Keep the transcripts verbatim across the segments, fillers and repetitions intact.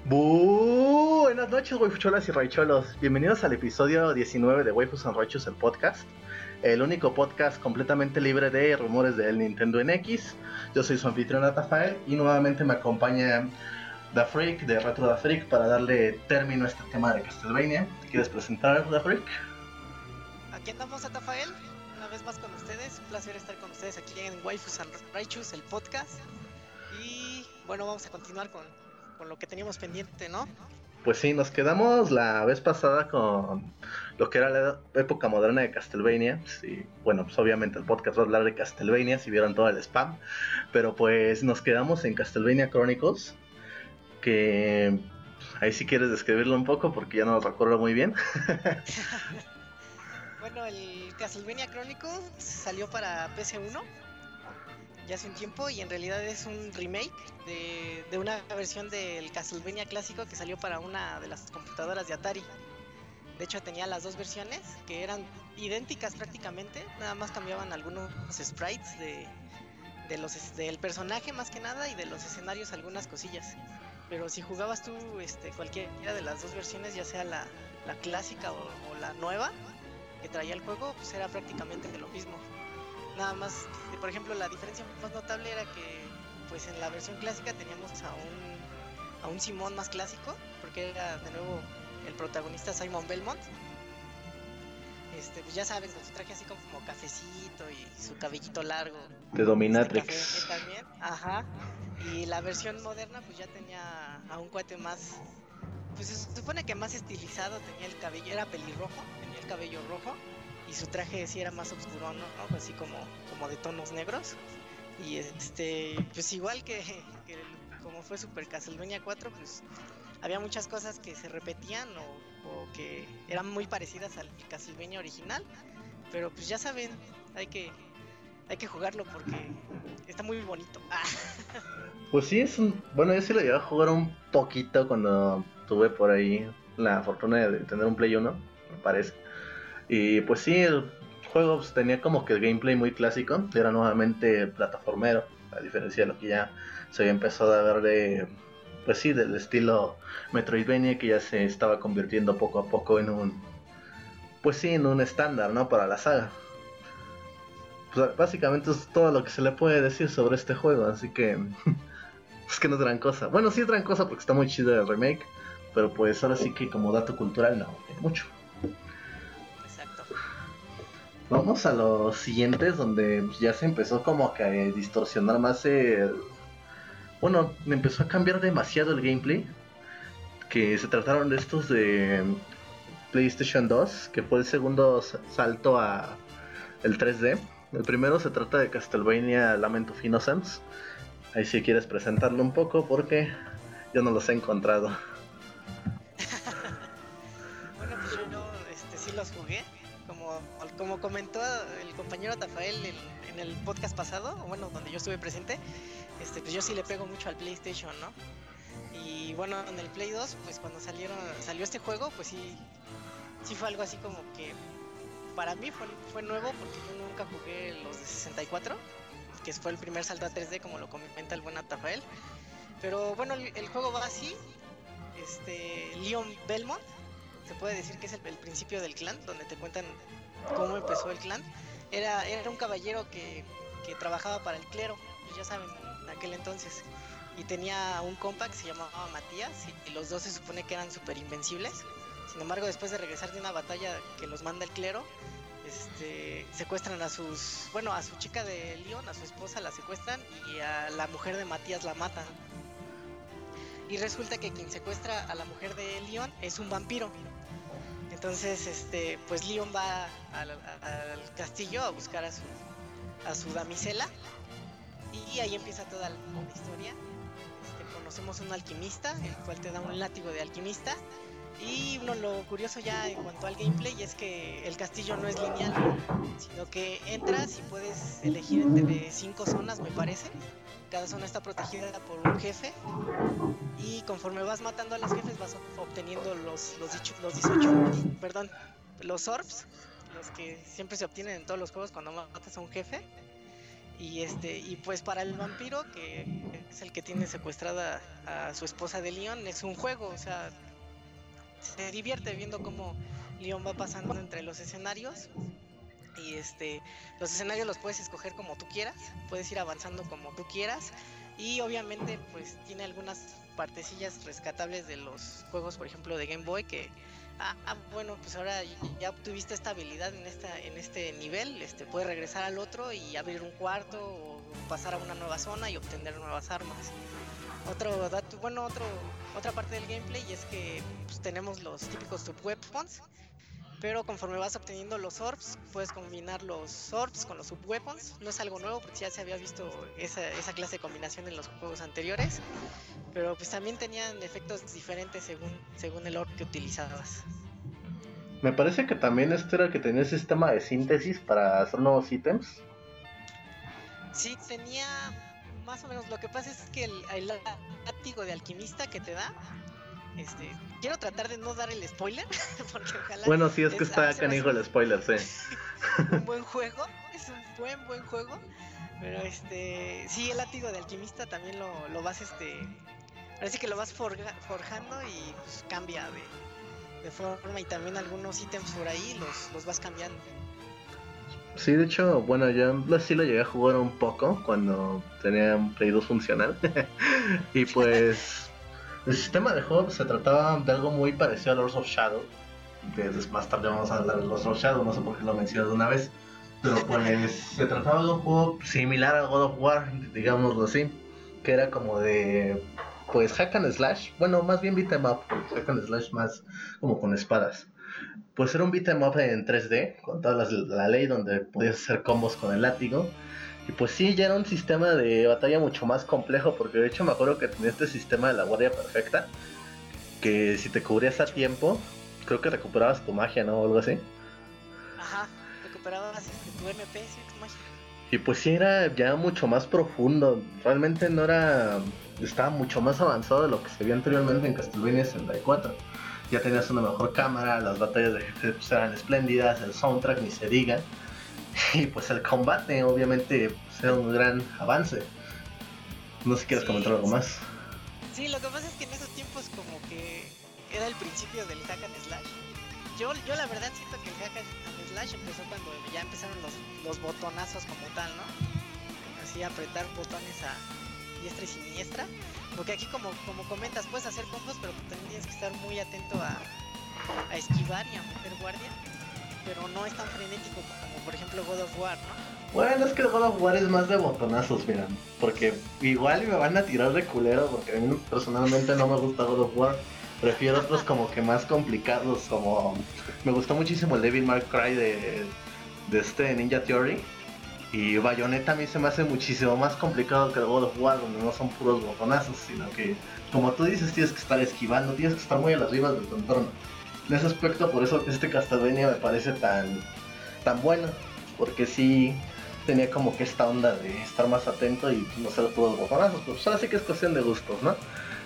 Buenas noches, waifucholas y raicholos. Bienvenidos al episodio diecinueve de Waifus and Raichus, el podcast. El único podcast completamente libre de rumores del Nintendo N X. Yo soy su anfitrión Atafael y nuevamente me acompaña The Freak de Retro The Freak para darle término a este tema de Castlevania. ¿Te quieres presentar, The Freak? Aquí andamos, Atafael, una vez más con ustedes. Un placer estar con ustedes aquí en Waifus and Raichus, el podcast. Y bueno, vamos a continuar con, con lo que teníamos pendiente, ¿no? Pues sí, nos quedamos la vez pasada con lo que era la época moderna de Castlevania. Sí, bueno, pues obviamente el podcast va a hablar de Castlevania, si vieron todo el spam. Pero pues nos quedamos en Castlevania Chronicles, que ahí sí quieres describirlo un poco porque ya no lo recuerdo muy bien. Bueno, el Castlevania Chronicles salió para P S uno ya hace un tiempo y en realidad es un remake de, de una versión del Castlevania clásico que salió para una de las computadoras de Atari. De hecho tenía las dos versiones que eran idénticas prácticamente, nada más cambiaban algunos sprites de, de los, del personaje más que nada y de los escenarios algunas cosillas. Pero si jugabas tú este, cualquiera de las dos versiones, ya sea la, la clásica o, o la nueva que traía el juego, pues era prácticamente lo mismo. Nada más, por ejemplo, la diferencia más notable era que pues en la versión clásica teníamos a un, a un Simón más clásico, porque era de nuevo el protagonista Simon Belmont. Este, pues ya sabes, con su traje así como, como cafecito y su cabellito largo. De Dominatrix. Este, café también, ajá. Y la versión moderna pues ya tenía a un cuate más, pues se supone que más estilizado, tenía el cabello, era pelirrojo, tenía el cabello rojo y su traje sí era más oscuro, ¿no? ¿no? Así como, como de tonos negros. Y este, pues igual que, que como fue Super Castlevania cuatro, pues había muchas cosas que se repetían o, o que eran muy parecidas al Castlevania original, pero pues ya saben, hay que hay que jugarlo porque está muy bonito. Pues sí, es un... Bueno, yo sí lo llevé a jugar un poquito cuando tuve por ahí la fortuna de tener un Play uno, me parece. Y pues sí, el juego pues, tenía como que el gameplay muy clásico, era nuevamente plataformero, a diferencia de lo que ya se había empezado a ver de... Pues sí, del estilo Metroidvania que ya se estaba convirtiendo poco a poco en un... Pues sí, en un estándar, ¿no? Para la saga. Pues básicamente es todo lo que se le puede decir sobre este juego, así que... Es que no es gran cosa. Bueno, sí es gran cosa porque está muy chido el remake, pero pues ahora sí que como dato cultural no tiene mucho. Exacto. Vamos a los siguientes donde ya se empezó como que a distorsionar más el... Bueno, me empezó a cambiar demasiado el gameplay. Que se trataron de estos de PlayStation dos, que fue el segundo salto a el tres D. El primero se trata de Castlevania Lament of Innocence. Ahí si quieres presentarlo un poco porque yo no los he encontrado. Bueno, pues yo no, este, sí los jugué. Como, como comentó el compañero Tafael en, en el podcast pasado, o bueno, donde yo estuve presente, este, pues yo sí le pego mucho al PlayStation, ¿no? Y bueno, en el Play dos, pues cuando salieron, salió este juego, pues sí, sí fue algo así como que para mí fue, fue nuevo porque yo nunca jugué los de sesenta y cuatro, que fue el primer salto a tres D, como lo comenta el buen Atafael. Pero bueno, el, el juego va así, este, Leon Belmont, se puede decir que es el, el principio del clan, donde te cuentan cómo empezó el clan. Era, era un caballero que, que trabajaba para el clero, pues ya saben, en aquel entonces. Y tenía un compa que se llamaba Matías, y, y los dos se supone que eran súper invencibles. Sin embargo, después de regresar de una batalla que los manda el clero, este, secuestran a sus, bueno, a su chica de Leon, a su esposa la secuestran y a la mujer de Matías la matan. Y resulta que quien secuestra a la mujer de Leon es un vampiro. Entonces, este, pues Leon va al, al castillo a buscar a su, a su damisela y ahí empieza toda la historia. Este, conocemos a un alquimista, el cual te da un látigo de alquimista. Y uno, lo curioso ya en cuanto al gameplay es que el castillo no es lineal, sino que entras y puedes elegir entre cinco zonas, me parece. Cada zona está protegida por un jefe y conforme vas matando a los jefes vas obteniendo los, los, dicho, los dieciocho, perdón, los orbs, los que siempre se obtienen en todos los juegos cuando matas a un jefe. Y este y pues para el vampiro, que es el que tiene secuestrada a su esposa de Leon, es un juego, o sea, se divierte viendo cómo Leon va pasando entre los escenarios. Y este los escenarios los puedes escoger como tú quieras, puedes ir avanzando como tú quieras. Y obviamente pues tiene algunas partecillas rescatables de los juegos, por ejemplo de Game Boy, que ah, ah, bueno, pues ahora ya obtuviste esta habilidad en esta en este nivel, este puedes regresar al otro y abrir un cuarto o pasar a una nueva zona y obtener nuevas armas. Otro dato, bueno, otro otra parte del gameplay es que pues, tenemos los típicos sub-weapons, pero conforme vas obteniendo los orbs, puedes combinar los orbs con los sub-weapons. No es algo nuevo porque ya se había visto esa, esa clase de combinación en los juegos anteriores, pero pues también tenían efectos diferentes según, según el orb que utilizabas. Me parece que también este era el que tenía el sistema de síntesis para hacer nuevos ítems. Sí, tenía más o menos. Lo que pasa es que el, el látigo de alquimista que te da, este, quiero tratar de no dar el spoiler, porque ojalá. Bueno, sí, es que es, está se me canijo hace el spoiler, sí. un buen juego, es un buen, buen juego. Pero este, sí, el látigo de alquimista también lo, lo vas, este, parece que lo vas forga, forjando y pues, cambia de, de forma, y también algunos ítems por ahí los, los vas cambiando. Sí, de hecho, bueno, yo sí lo llegué a jugar un poco cuando tenía un Play dos funcional. Y pues el sistema de juego se trataba de algo muy parecido a Lords of Shadow. Que más tarde vamos a hablar de Lords of Shadow, no sé por qué lo mencioné de una vez. Pero pues se trataba de un juego similar a God of War, digámoslo así. Que era como de, pues, hack and slash. Bueno, más bien beat 'em up, hack and slash más como con espadas. Pues era un beat 'em up en tres D, con toda las, la ley donde podías hacer combos con el látigo. Y pues sí, ya era un sistema de batalla mucho más complejo, porque de hecho me acuerdo que tenía este sistema de la guardia perfecta, que si te cubrías a tiempo, creo que recuperabas tu magia, ¿no? O algo así. Ajá, recuperabas este, tu M P, sí, tu magia. Y pues sí, era ya mucho más profundo, realmente no era... Estaba mucho más avanzado de lo que se vio anteriormente en Castlevania sesenta y cuatro. Ya tenías una mejor cámara, las batallas de jefes pues, eran espléndidas, el soundtrack ni se diga. Y pues el combate obviamente pues, era un gran avance. No sé si quieres Sí, comentar algo sí. más. Sí, lo que pasa es que en esos tiempos como que era el principio del hack and slash. Yo, yo la verdad siento que el hack and slash empezó cuando ya empezaron los, los botonazos como tal, ¿no? Así apretar botones a diestra y siniestra. Porque aquí como, como comentas, puedes hacer combos, pero también tienes que estar muy atento a, a esquivar y a mover guardia. Pero no es tan frenético como por ejemplo God of War, ¿no? Bueno, es que el God of War es más de botonazos, mira. Porque igual me van a tirar de culero, porque a mí personalmente no me gusta God of War. Prefiero otros como que más complicados, como... Me gustó muchísimo el Devil May Cry de, de este Ninja Theory. Y Bayonetta a mí se me hace muchísimo más complicado que el God of War, donde no son puros botonazos, sino que, como tú dices, tienes que estar esquivando, tienes que estar muy a las vivas de tu entorno. En ese aspecto, por eso este Castlevania me parece tan, tan bueno, porque sí tenía como que esta onda de estar más atento y no ser puros botonazos, pero pues ahora sí que es cuestión de gustos, ¿no?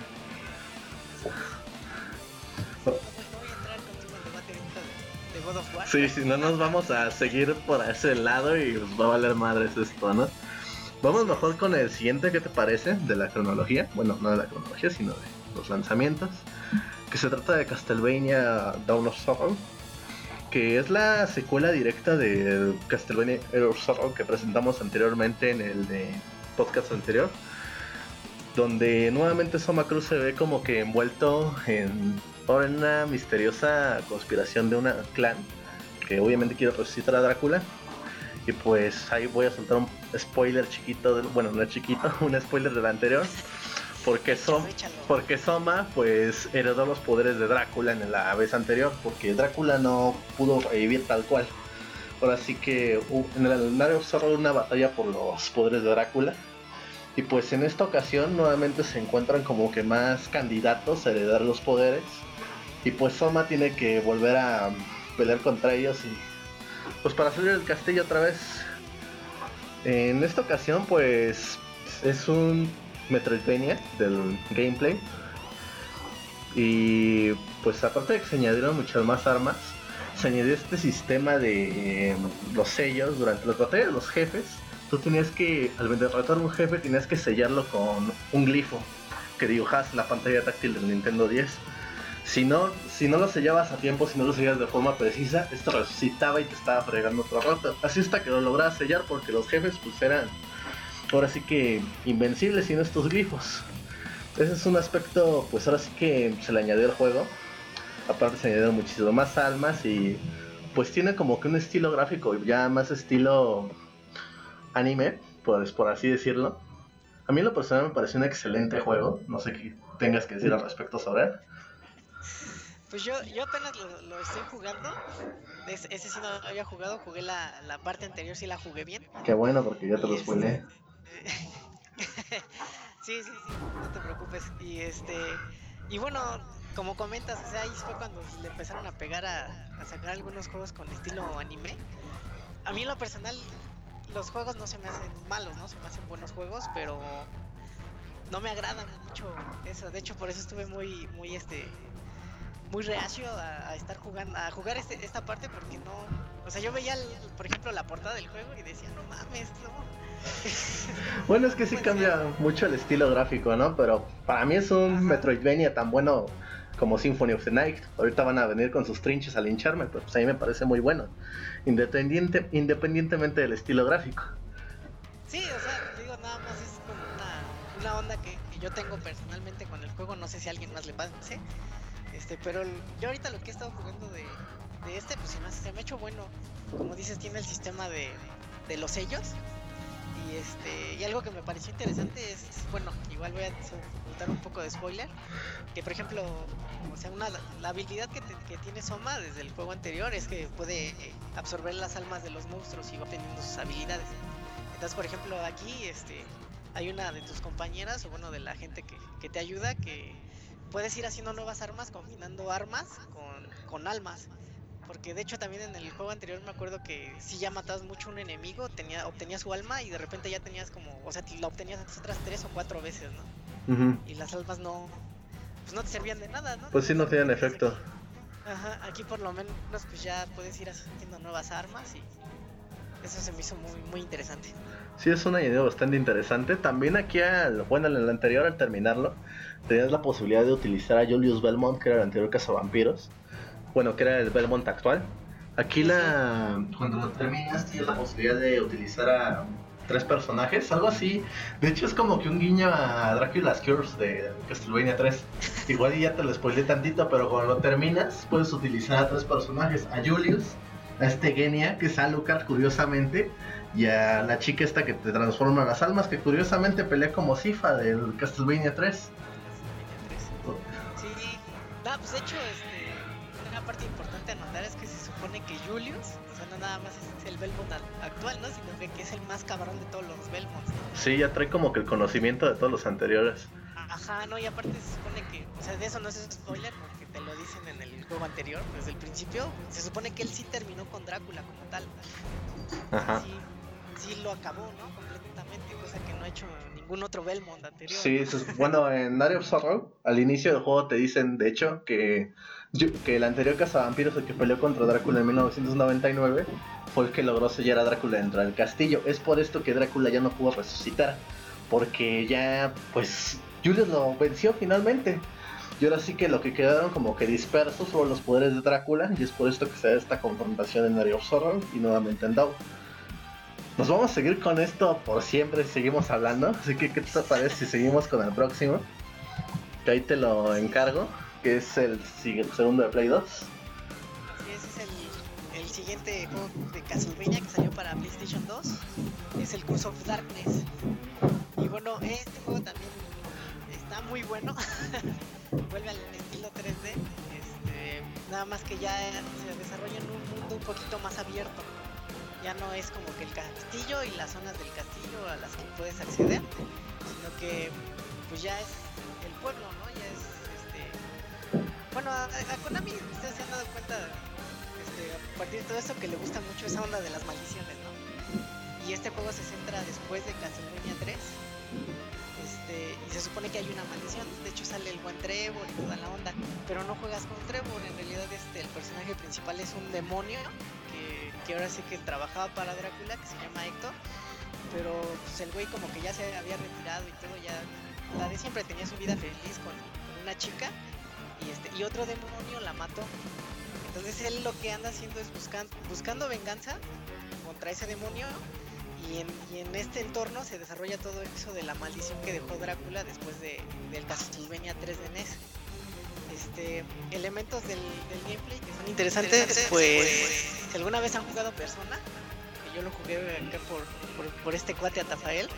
No, no voy a entrar contigo en debate ahorita de, de God of War. Sí, si no nos vamos a seguir por ese lado y nos va a valer madres esto, ¿no? Vamos mejor con el siguiente, ¿qué te parece? De la cronología, bueno, no de la cronología, sino de los lanzamientos, que se trata de Castlevania Dawn of Sorrow, que es la secuela directa de Castlevania Heroes of Sorrow que presentamos anteriormente en el de podcast anterior, donde nuevamente Soma Cruz se ve como que envuelto en ahora en una misteriosa conspiración de un clan que obviamente quiere resucitar a Drácula. Y pues ahí voy a soltar un spoiler chiquito, de, bueno, no es chiquito, un spoiler del anterior. Porque, Som, porque Soma pues heredó los poderes de Drácula en la vez anterior, porque Drácula no pudo revivir tal cual. Ahora sí que uh, en el Heroes of Sorrow una batalla por los poderes de Drácula. Y pues en esta ocasión nuevamente se encuentran como que más candidatos a heredar los poderes. Y pues Soma tiene que volver a pelear contra ellos y pues para salir del castillo otra vez. En esta ocasión pues es un Metroidvania del gameplay. Y pues aparte de que se añadieron muchas más armas, se añadió este sistema de eh, los sellos durante las batallas de los jefes. tú tenías que, al derrotar a un jefe, tenías que sellarlo con un glifo que dibujabas en la pantalla táctil del Nintendo diez. Si no, si no lo sellabas a tiempo, si no lo sellabas de forma precisa, esto resucitaba y te estaba fregando otro rato. Así hasta que lo lograbas sellar, porque los jefes pues eran ahora sí que invencibles sin estos glifos. Ese es un aspecto, pues ahora sí que se le añadió al juego. Aparte se añadieron muchísimo más almas y pues tiene como que un estilo gráfico ya más estilo anime, pues por así decirlo. A mí en lo personal me pareció un excelente juego. No sé qué tengas que decir al respecto sobre él. Pues yo, yo apenas lo, lo estoy jugando. Es, ese sí no lo había jugado, jugué la, la parte anterior, sí la jugué bien. Qué bueno, porque ya te Y lo spoileé. este... sí, sí, sí, no te preocupes. Y este... Y bueno, como comentas, o sea, ahí fue cuando le empezaron a pegar a, a sacar algunos juegos con estilo anime. A mí en lo personal, los juegos no se me hacen malos, ¿no? Se me hacen buenos juegos, pero no me agradan mucho eso. De hecho, por eso estuve muy, muy, este... muy reacio a, a estar jugando, a jugar este, esta parte porque no, o sea, yo veía, el, por ejemplo, la portada del juego y decía, no mames, no. Bueno, es que sí cambia mucho el estilo gráfico, ¿no? Pero para mí es un Ajá. Metroidvania tan bueno como Symphony of the Night. Ahorita van a venir con sus trinches a lincharme, pero pues a mí me parece muy bueno, independiente, independientemente del estilo gráfico. Sí, o sea, digo, nada más es como una, una onda que, que yo tengo personalmente con el juego, no sé si a alguien más le pase. Este, pero el, yo ahorita lo que he estado jugando de, de este, pues se me, se me ha hecho bueno. Como dices, tiene el sistema de, de los sellos. Y este y algo que me pareció interesante es, bueno, igual voy a soltar un poco de spoiler. Que por ejemplo, o sea, una, la habilidad que, te, que tiene Soma desde el juego anterior es que puede absorber las almas de los monstruos y va teniendo sus habilidades. Entonces, por ejemplo, aquí este hay una de tus compañeras, o bueno, de la gente que, que te ayuda, que puedes ir haciendo nuevas armas, combinando armas con, con almas. Porque de hecho también en el juego anterior me acuerdo que si ya matabas mucho a un enemigo, tenía, obtenías su alma y de repente ya tenías como, o sea, la obtenías otras tres o cuatro veces, ¿no? Uh-huh. Y las almas no, pues no te servían de nada, ¿no? Pues sí, no tenían efecto. Aquí, ajá, aquí por lo menos pues ya puedes ir haciendo nuevas armas y eso se me hizo muy, muy interesante. Sí, es un añadido bastante interesante. También aquí, al, bueno, en el anterior, al terminarlo, tenías la posibilidad de utilizar a Julius Belmont, que era el anterior cazavampiros. Bueno, que era el Belmont actual. Aquí la cuando lo terminas tienes la posibilidad de utilizar a tres personajes, algo así. De hecho es como que un guiño a Dracula's Curse de Castlevania tres. Igual ya te lo spoilé tantito, pero cuando lo terminas puedes utilizar a tres personajes. A Julius, a este Genia, que es Alucard curiosamente, y a la chica esta que te transforma las almas, que curiosamente pelea como Sypha del Castlevania tres. Sí, no, pues de hecho este una parte importante a notar es que se supone que Julius, o sea, no nada más es el Belmont actual, ¿no? Sino que, que es el más cabrón de todos los Belmonts, ¿no? Sí, ya trae como que el conocimiento de todos los anteriores. Ajá, no, y aparte se supone que, o sea, de eso no es spoiler porque te lo dicen en el juego anterior, desde el principio, se supone que él sí terminó con Drácula como tal. Ajá. Sí, sí lo acabó, ¿no? Completamente, cosa que no ha hecho ningún otro Belmont anterior. Sí, eso es, bueno, en Area of Sorrow, al inicio del juego te dicen, de hecho, que, que el anterior cazavampiros, el que peleó contra Drácula en mil novecientos noventa y nueve, fue el que logró sellar a Drácula dentro del castillo. Es por esto que Drácula ya no pudo resucitar, porque ya, pues, Julius lo venció finalmente. Y ahora sí que lo que quedaron como que dispersos fueron los poderes de Drácula, y es por esto que se da esta confrontación en Area of Sorrow y nuevamente en Dawn. Nos vamos a seguir con esto por siempre si seguimos hablando, así que ¿qué te parece si seguimos con el próximo? Que ahí te lo encargo, que es el, el segundo de Play dos. Sí, ese es el, el siguiente juego de Castlevania que salió para PlayStation dos, es el Curse of Darkness. Y bueno, este juego también está muy bueno, vuelve al estilo tres D, este, nada más que ya se desarrolla en un mundo un poquito más abierto. Ya no es como que el castillo y las zonas del castillo a las que puedes acceder, sino que pues ya es el pueblo, ¿no? Ya es este bueno, a, a Konami ustedes se han dado cuenta este, a partir de todo esto que le gusta mucho esa onda de las maldiciones, ¿no? Y este juego se centra después de Castlevania tres. Este, y se supone que hay una maldición, de hecho sale el buen Trevor y toda la onda, pero no juegas con Trevor, en realidad este, el personaje principal es un demonio que, que ahora sí que trabajaba para Drácula, que se llama Héctor, pero pues el güey como que ya se había retirado y todo, ya la de siempre tenía su vida feliz con, con una chica y este y otro demonio la mató. Entonces él lo que anda haciendo es buscando buscando venganza contra ese demonio y en, y en este entorno se desarrolla todo eso de la maldición que dejó Drácula después de del Castlevania tres de N E S. Este, elementos del, del gameplay que son interesantes, interesantes pues, pues si alguna vez han jugado Persona, que yo lo jugué acá por, por, por este cuate Atafael.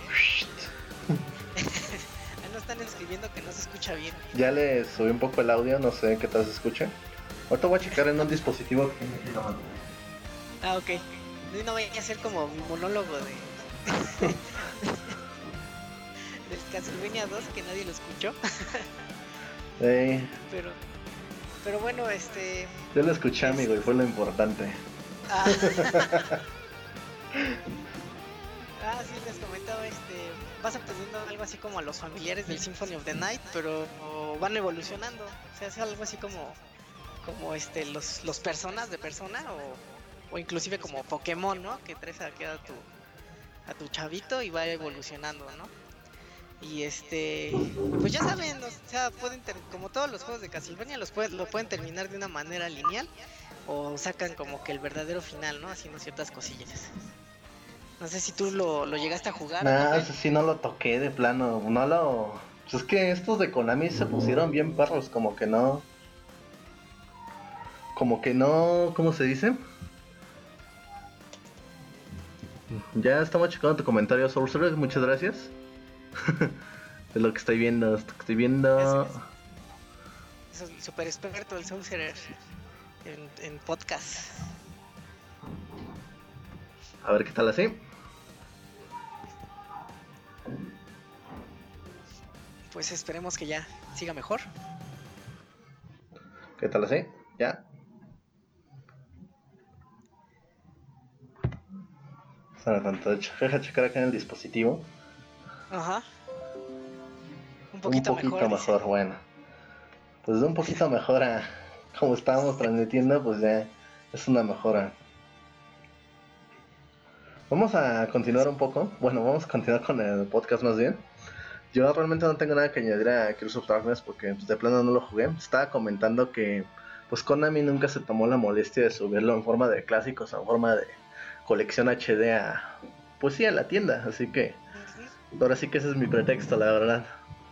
Ahí nos están escribiendo que no se escucha bien. Ya le subí un poco el audio, no sé qué tal se escucha. Ahorita voy a checar en un dispositivo que me quiero mandar. Ah, ok. No, no voy a hacer como mi monólogo de del Castlevania dos que nadie lo escuchó. Hey. Pero, pero bueno, este... Yo lo escuché, es... amigo, y fue lo importante. Ah, ah sí, les comentaba, este... vas aprendiendo algo así como a los familiares del Symphony of the Night, pero van evolucionando. O sea, es algo así como... Como este, los, los personas de Persona, o, o inclusive como Pokémon, ¿no? Que traes aquí a tu, a tu chavito y va evolucionando, ¿no? Y este, pues ya saben, o sea, pueden ter- como todos los juegos de Castlevania los pueden, lo pueden terminar de una manera lineal o sacan como que el verdadero final, ¿no? Haciendo ciertas cosillas. No sé si tú lo, lo llegaste a jugar. Nah, ese sí no lo toqué de plano, no lo... Pues es que estos de Konami se pusieron bien perros, como que no... Como que no... ¿Cómo se dice? Ya estamos checando tu comentario, Sorcerer, muchas gracias. Es lo que estoy viendo, esto que estoy viendo. Es, es, es super experto el Sorcerer en, en podcast. A ver qué tal así. Pues esperemos que ya siga mejor. ¿Qué tal así? Ya. Sana tanto, deja checar acá en el dispositivo. Ajá. Un poquito, un poquito mejor, mejor, dice. Bueno. Pues de un poquito mejor a como estábamos transmitiendo, pues ya es una mejora. Vamos a continuar un poco. Bueno, vamos a continuar con el podcast más bien. Yo realmente no tengo nada que añadir a Curse of Darkness porque pues, de plano no lo jugué. Estaba comentando que pues Konami nunca se tomó la molestia de subirlo en forma de clásicos, en forma de colección H D a, pues sí, a la tienda. Así que ahora sí que ese es mi pretexto, la verdad,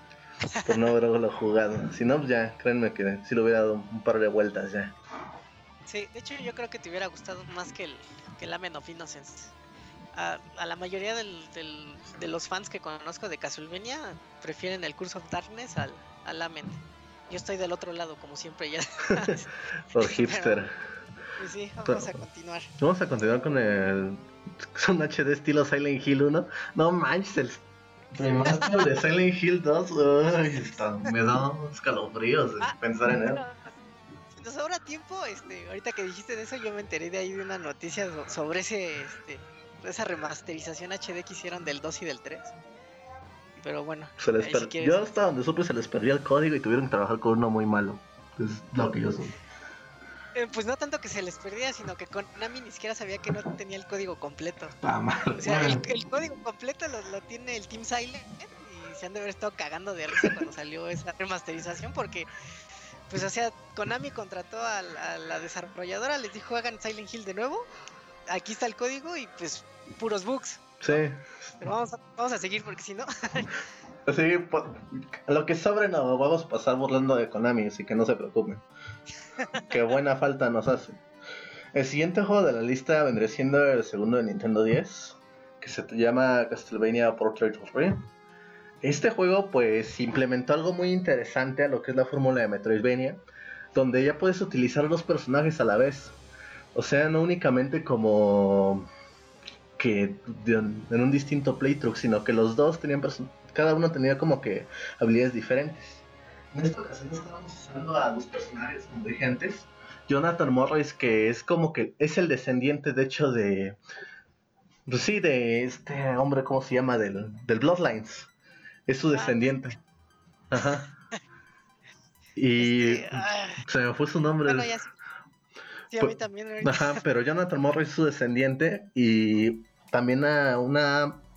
por no haberlo jugado. Si no, pues ya, créanme que sí lo hubiera dado un par de vueltas ya. Sí, de hecho yo creo que te hubiera gustado más que el, que el Amen of Innocence. A, a la mayoría del, del, de los fans que conozco de Castlevania prefieren el Curse of Darkness al, al Amen. Yo estoy del otro lado, como siempre, ya. Por hipster. Pero, pues sí, vamos Pero, a continuar. Vamos a continuar con el... un H D estilo Silent Hill uno. No manches, el remaster de Silent Hill dos. Uy, está, me da escalofríos ah, pensar en bueno, él. Si nos sobra tiempo, este, ahorita que dijiste de eso, yo me enteré de ahí de una noticia sobre ese, este, esa remasterización H D que hicieron del dos y del tres. Pero bueno, se les per... si quieres... yo hasta donde supe se les perdió el código y tuvieron que trabajar con uno muy malo. Es lo que yo supe. Eh, pues no tanto que se les perdía, sino que Konami ni siquiera sabía que no tenía el código completo. Ah, mal. O sea, el, el código completo lo, lo tiene el Team Silent y se han de haber estado cagando de risa cuando salió esa remasterización porque, pues o sea, Konami contrató a la, a la desarrolladora, les dijo hagan Silent Hill de nuevo, aquí está el código y pues puros bugs. Sí. ¿No? Pero vamos a, vamos a seguir porque si no... Sí, pues, lo que sobre no vamos a pasar burlando de Konami, así que no se preocupen. Qué buena falta nos hace. El siguiente juego de la lista vendría siendo el segundo de Nintendo diez, que se llama Castlevania Portrait of Rain. Este juego pues implementó algo muy interesante a lo que es la fórmula de Metroidvania, donde ya puedes utilizar dos personajes a la vez. O sea, no únicamente como que en un distinto playthrough, sino que los dos tenían person- cada uno tenía como que habilidades diferentes. En esta ocasión estábamos usando a dos personajes, como dije antes. Jonathan Morris, que es como que es el descendiente, de hecho, de... Pues sí, de este hombre, ¿cómo se llama? Del, del Bloodlines. Es su descendiente. Ajá. Y este, ah, se me fue su nombre. Bueno, ya sí. Sí, a mí también. Ajá, pero Jonathan Morris es su descendiente y también a una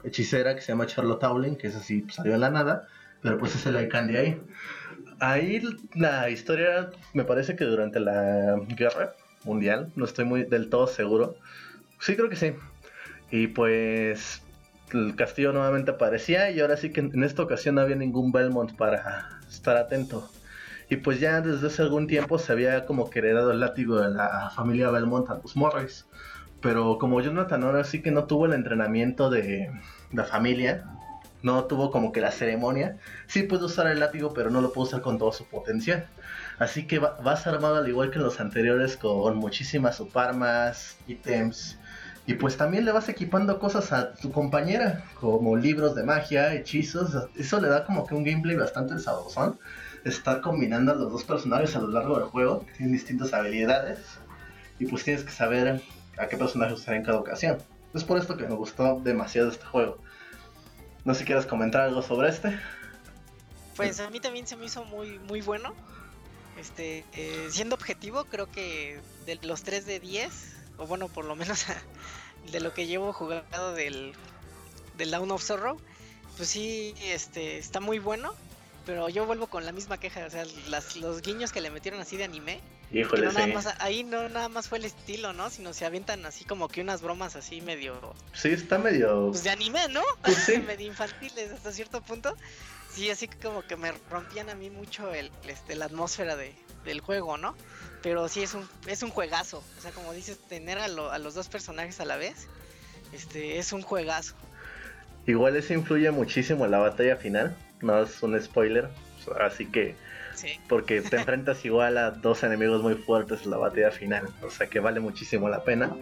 hechicera que se llama Charlotte Towling, que es así, salió en la nada, pero pues es el eye candy ahí. Ahí la historia me parece que durante la guerra mundial, no estoy muy del todo seguro. Sí, creo que sí. Y pues el castillo nuevamente aparecía y ahora sí que en esta ocasión no había ningún Belmont para estar atento. Y pues ya desde hace algún tiempo se había como que heredado el látigo de la familia Belmont a los Morris. Pero como Jonathan ahora sí que no tuvo el entrenamiento de la familia, no tuvo como que la ceremonia, sí puede usar el látigo pero no lo puede usar con todo su potencial. Así que va, vas armado al igual que en los anteriores con muchísimas subarmas, ítems. Y pues también le vas equipando cosas a tu compañera, como libros de magia, hechizos. Eso le da como que un gameplay bastante sabrosón. Estar combinando a los dos personajes a lo largo del juego, que tienen distintas habilidades. Y pues tienes que saber a qué personaje usar en cada ocasión. Es por esto que me gustó demasiado este juego. No sé si quieres comentar algo sobre este. Pues a mí también se me hizo muy, muy bueno. Este, eh, siendo objetivo, creo que de los tres de diez, o bueno, por lo menos de lo que llevo jugado del, del Dawn of Sorrow, pues sí, este, está muy bueno. Pero yo vuelvo con la misma queja, o sea, las, los guiños que le metieron así de anime. Híjole, no nada sí. más, ahí no nada más fue el estilo, ¿no? Sino se avientan así como que unas bromas así medio... Sí, está medio... Pues de anime, ¿no? Pues sí. Medio infantiles hasta cierto punto. Sí, así como que me rompían a mí mucho el, este, la atmósfera de, del juego, ¿no? Pero sí es un, es un juegazo. O sea, como dices, tener a, lo, a los dos personajes a la vez, este, es un juegazo. Igual eso influye muchísimo en la batalla final. No es un spoiler, así que... Sí. Porque te enfrentas igual a dos enemigos muy fuertes en la batalla final. O sea que vale muchísimo la pena.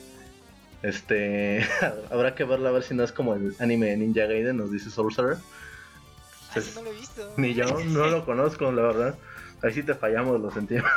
Este... habrá que verlo a ver si no es como el anime de Ninja Gaiden, nos dice Sorcerer. Ay, sí, no lo he visto. Ni yo, no lo conozco, la verdad. Ahí sí te fallamos, lo sentimos.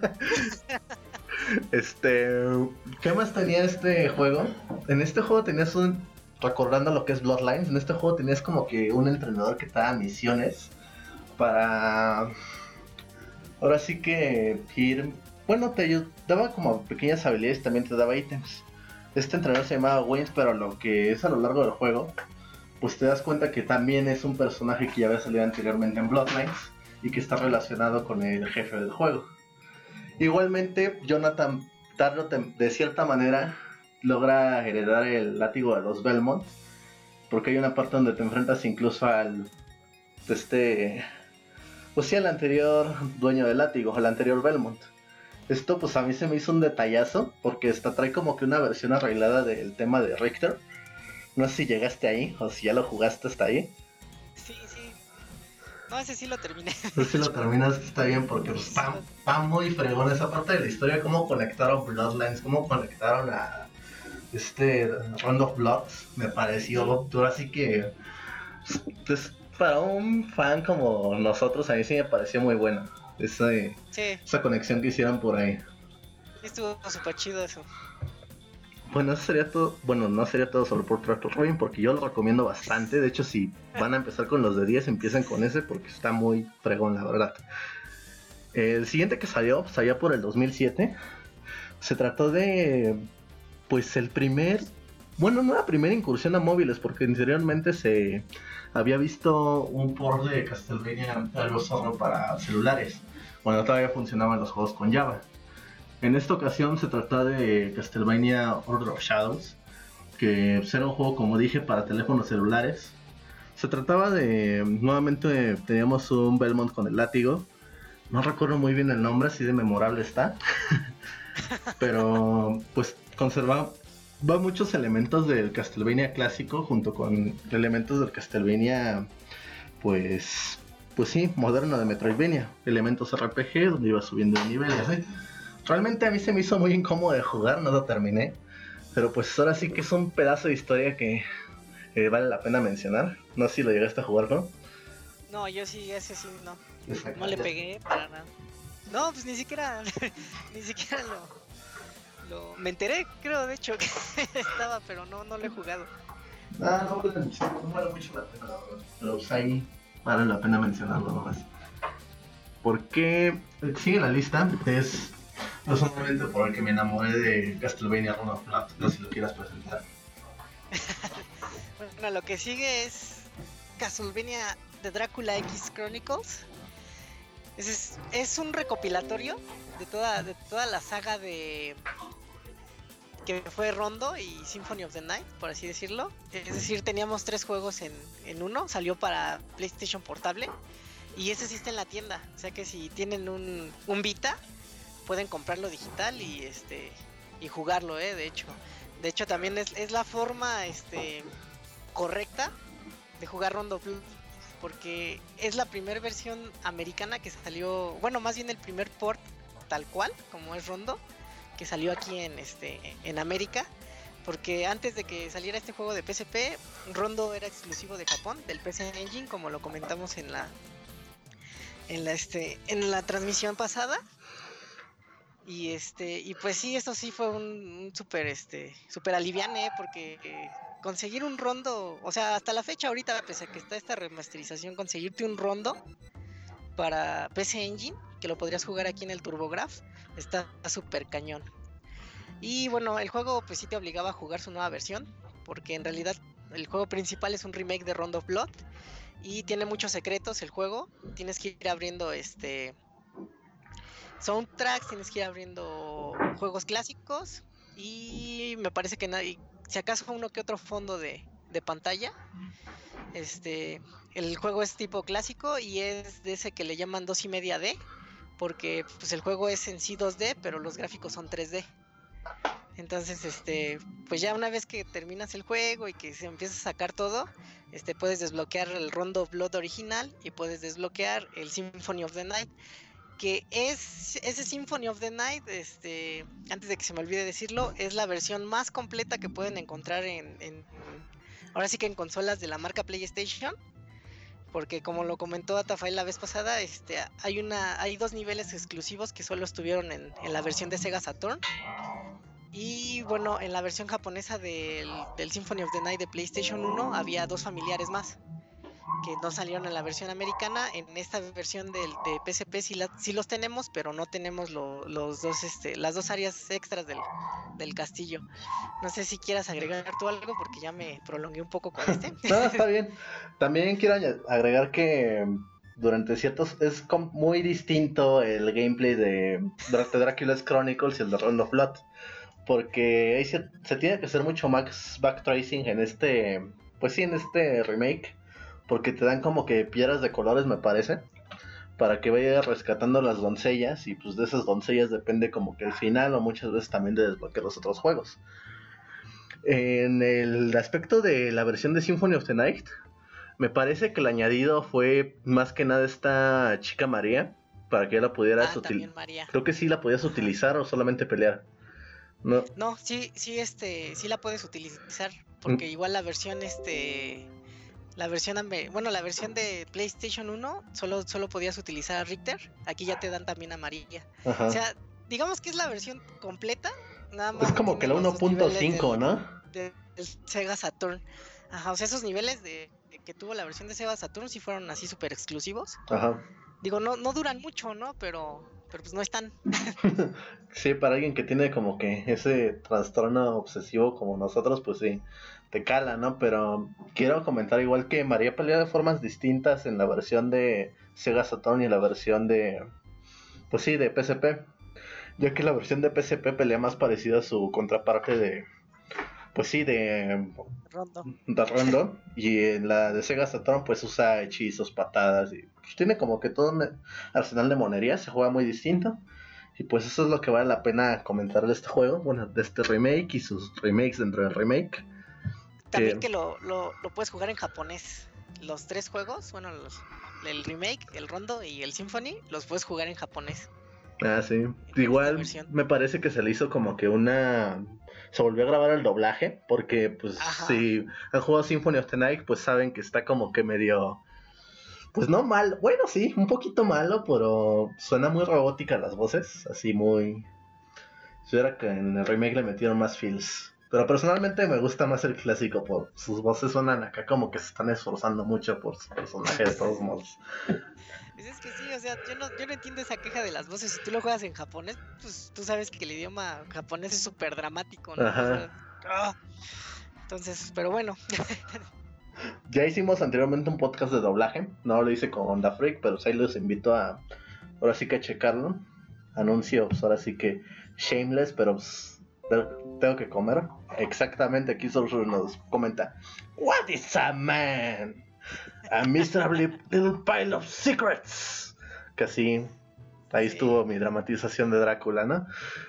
Este... ¿Qué más tenía este juego? En este juego tenías un... Recordando lo que es Bloodlines, en este juego tenías como que un entrenador que te daba misiones para... Ahora sí que ir... Bueno, te daba como pequeñas habilidades y también te daba ítems. Este entrenador se llamaba Wayne, pero lo que es a lo largo del juego, pues te das cuenta que también es un personaje que ya había salido anteriormente en Bloodlines y que está relacionado con el jefe del juego. Igualmente, Jonathan, tarde de cierta manera, logra heredar el látigo de los Belmont, porque hay una parte donde te enfrentas incluso al este pues sí al anterior dueño del látigo, al anterior Belmont. Esto pues a mí se me hizo un detallazo, porque esta trae como que una versión arreglada del tema de Richter. No sé si llegaste ahí o si ya lo jugaste hasta ahí. Sí, sí. No, ese sí lo terminé. No sé si lo terminas, está bien, porque pues, está, está muy fregón esa parte de la historia, cómo conectaron Bloodlines, cómo conectaron a este Round of Bloods, me pareció duro, así que pues, para un fan como nosotros, a mí sí me pareció muy bueno esa, sí. esa conexión que hicieron por ahí. Sí, estuvo súper chido eso. Bueno, eso sería todo. Bueno, no sería todo sobre Portrait of Ruin, porque yo lo recomiendo bastante. De hecho, si van a empezar con los de diez, empiecen con ese, porque está muy fregón, la verdad. El siguiente que salió, salió por el dos mil siete. Se trató de... Pues el primer... Bueno, no la primera incursión a móviles, porque anteriormente se había visto un port de Castlevania algo solo para celulares, cuando todavía funcionaban los juegos con Java. En esta ocasión se trata de Castlevania Order of Shadows, que era un juego, como dije, para teléfonos celulares. Se trataba de... Nuevamente teníamos un Belmont con el látigo. No recuerdo muy bien el nombre, así de memorable está. Pero pues conservaba va muchos elementos del Castlevania clásico junto con elementos del Castlevania, pues, pues sí, moderno de Metroidvania. Elementos R P G donde iba subiendo de nivel y así. Realmente a mí se me hizo muy incómodo de jugar, no lo terminé. Pero pues ahora sí que es un pedazo de historia que eh, vale la pena mencionar. No sé si lo llegaste a jugar, ¿no? No, yo sí, ese sí, no. No le pegué para nada. No, pues ni siquiera, ni siquiera lo, lo... Me enteré, creo, de hecho, que estaba, pero no, no lo he jugado. Ah, no, no, no vale mucho la pena, pero pues ahí vale la pena mencionarlo nomás. Porque sigue la lista, es... No solamente por el que me enamoré de Castlevania Rune of Blood, no sé si lo quieras presentar. Bueno, lo que sigue es Castlevania The Dracula X Chronicles. Es, es, es un recopilatorio de toda, de toda la saga de que fue Rondo y Symphony of the Night, por así decirlo. Es decir, teníamos tres juegos en, en uno. Salió para PlayStation Portable y ese sí está en la tienda. O sea que si tienen un, un Vita, pueden comprarlo digital y este y jugarlo, eh, de hecho. De hecho también es, es la forma este correcta de jugar Rondo Blood, porque es la primera versión americana que salió, bueno, más bien el primer port tal cual, como es Rondo, que salió aquí en este en América, porque antes de que saliera este juego de P S P, Rondo era exclusivo de Japón, del P C Engine, como lo comentamos en la en la este en la transmisión pasada. Y este y pues sí, esto sí fue un, un super este super aliviane, porque eh, conseguir un Rondo, o sea, hasta la fecha ahorita, pese a que está esta remasterización, conseguirte un Rondo para P C Engine, que lo podrías jugar aquí en el TurboGrafx, está súper cañón. Y bueno, el juego pues sí te obligaba a jugar su nueva versión, porque en realidad el juego principal es un remake de Rondo of Blood y tiene muchos secretos el juego. Tienes que ir abriendo este soundtracks, tienes que ir abriendo juegos clásicos y me parece que nadie, si acaso uno que otro fondo de, de pantalla. Este, el juego es tipo clásico y es de ese que le llaman dos y media D, porque pues el juego es en sí dos D, pero los gráficos son tres D. Entonces, este, pues ya una vez que terminas el juego y que se empieza a sacar todo, este, puedes desbloquear el Rondo of Blood original y puedes desbloquear el Symphony of the Night, que es ese Symphony of the Night, este, antes de que se me olvide decirlo, es la versión más completa que pueden encontrar en, en ahora sí que en consolas de la marca PlayStation, porque como lo comentó Atafael la vez pasada, este, hay una, hay dos niveles exclusivos que solo estuvieron en, en la versión de Sega Saturn. Y bueno, en la versión japonesa del, del Symphony of the Night de PlayStation uno había dos familiares más que no salieron en la versión americana. En esta versión del, de P S P sí, la, sí los tenemos, pero no tenemos lo, los dos, este, las dos áreas extras del, del castillo. No sé si quieras agregar tú algo, porque ya me prolongué un poco con este. No, está bien. También quiero agregar que durante ciertos... es muy distinto el gameplay de Dracula's Chronicles y el de Rondo of Blood, porque ahí se, se tiene que hacer mucho más backtracing en este... pues sí, en este remake, porque te dan como que piedras de colores, me parece, para que vayas rescatando las doncellas, y pues de esas doncellas depende como que el final, o muchas veces también de desbloquear los otros juegos. En el aspecto de la versión de Symphony of the Night, me parece que el añadido fue más que nada esta chica María, para que ya la pudieras Ah, utilizar. María. Creo que sí la podías Ajá. utilizar o solamente pelear. No, no sí, sí, este, sí la puedes utilizar, porque mm. igual la versión, este, la versión, bueno, la versión de PlayStation uno solo, solo podías utilizar a Richter. Aquí ya te dan también a María. Ajá. O sea, digamos que es la versión completa. Nada más es como que la uno punto cinco, ¿no? Del, del Sega Saturn. Ajá, o sea, esos niveles de, de que tuvo la versión de Sega Saturn sí fueron así súper exclusivos. Ajá. Digo, no, no duran mucho, ¿no? Pero, pero pues no están. Sí, para alguien que tiene como que ese trastorno obsesivo como nosotros, pues sí, te cala, ¿no? Pero quiero comentar igual que María pelea de formas distintas en la versión de Sega Saturn y la versión de, pues sí, de P S P. Ya que la versión de P S P pelea más parecida a su contraparte de, pues sí, de Rondo. De Rondo. Y en la de Sega Saturn pues usa hechizos, patadas, y pues tiene como que todo un arsenal de monerías, se juega muy distinto. Y pues eso es lo que vale la pena comentar de este juego, bueno, de este remake y sus remakes dentro del remake. También que, que lo, lo, lo puedes jugar en japonés. Los tres juegos, bueno, los, el remake, el Rondo y el Symphony, los puedes jugar en japonés. Ah, sí. Igual me parece que se le hizo como que una... se volvió a grabar el doblaje, porque pues Ajá. si han jugado Symphony of the Night, pues saben que está como que medio... pues no mal, bueno sí, un poquito malo, pero suena muy robótica las voces, así muy... si era que en el remake le metieron más feels. Pero personalmente me gusta más el clásico, por sus voces suenan acá como que se están esforzando mucho por su personaje de todos modos. Pues es que sí, o sea, yo no, yo no entiendo esa queja de las voces. Si tú lo juegas en japonés, pues tú sabes que el idioma japonés es súper dramático, ¿no? Ajá. O sea, ¡oh! Entonces, pero bueno. Ya hicimos anteriormente un podcast de doblaje, no lo hice con Onda Freak, pero ahí los invito a, ahora sí que a checarlo. Anuncio, pues ahora sí que shameless, pero pues, tengo que comer. Exactamente, aquí solo nos comenta: What is a man? A miserable little pile of secrets. Que así, ahí sí. Estuvo mi dramatización de Drácula, ¿no?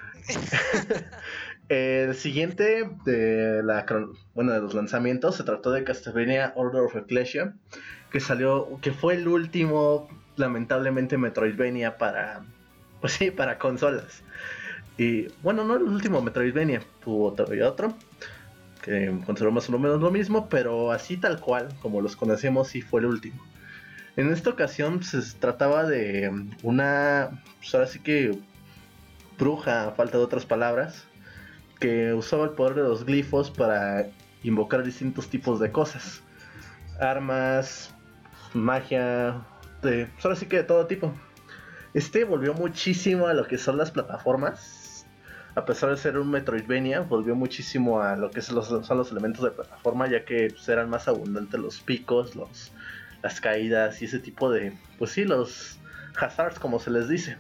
El siguiente de la bueno de los lanzamientos se trató de Castlevania Order of Ecclesia, que salió, que fue el último, lamentablemente, Metroidvania para, pues sí, para consolas. Y bueno, no el último Metroidvania, tuvo otro y otro que conservó más o menos lo mismo, pero así tal cual como los conocemos, sí fue el último. En esta ocasión se trataba de una, pues ahora sí que bruja, a falta de otras palabras, que usaba el poder de los glifos para invocar distintos tipos de cosas. Armas, magia, de, pues ahora sí que de todo tipo. Este volvió muchísimo a lo que son las plataformas. A pesar de ser un Metroidvania, volvió muchísimo a lo que son los, son los elementos de plataforma, ya que pues, eran más abundantes los picos, los, las caídas y ese tipo de, pues sí, los hazards, como se les dice.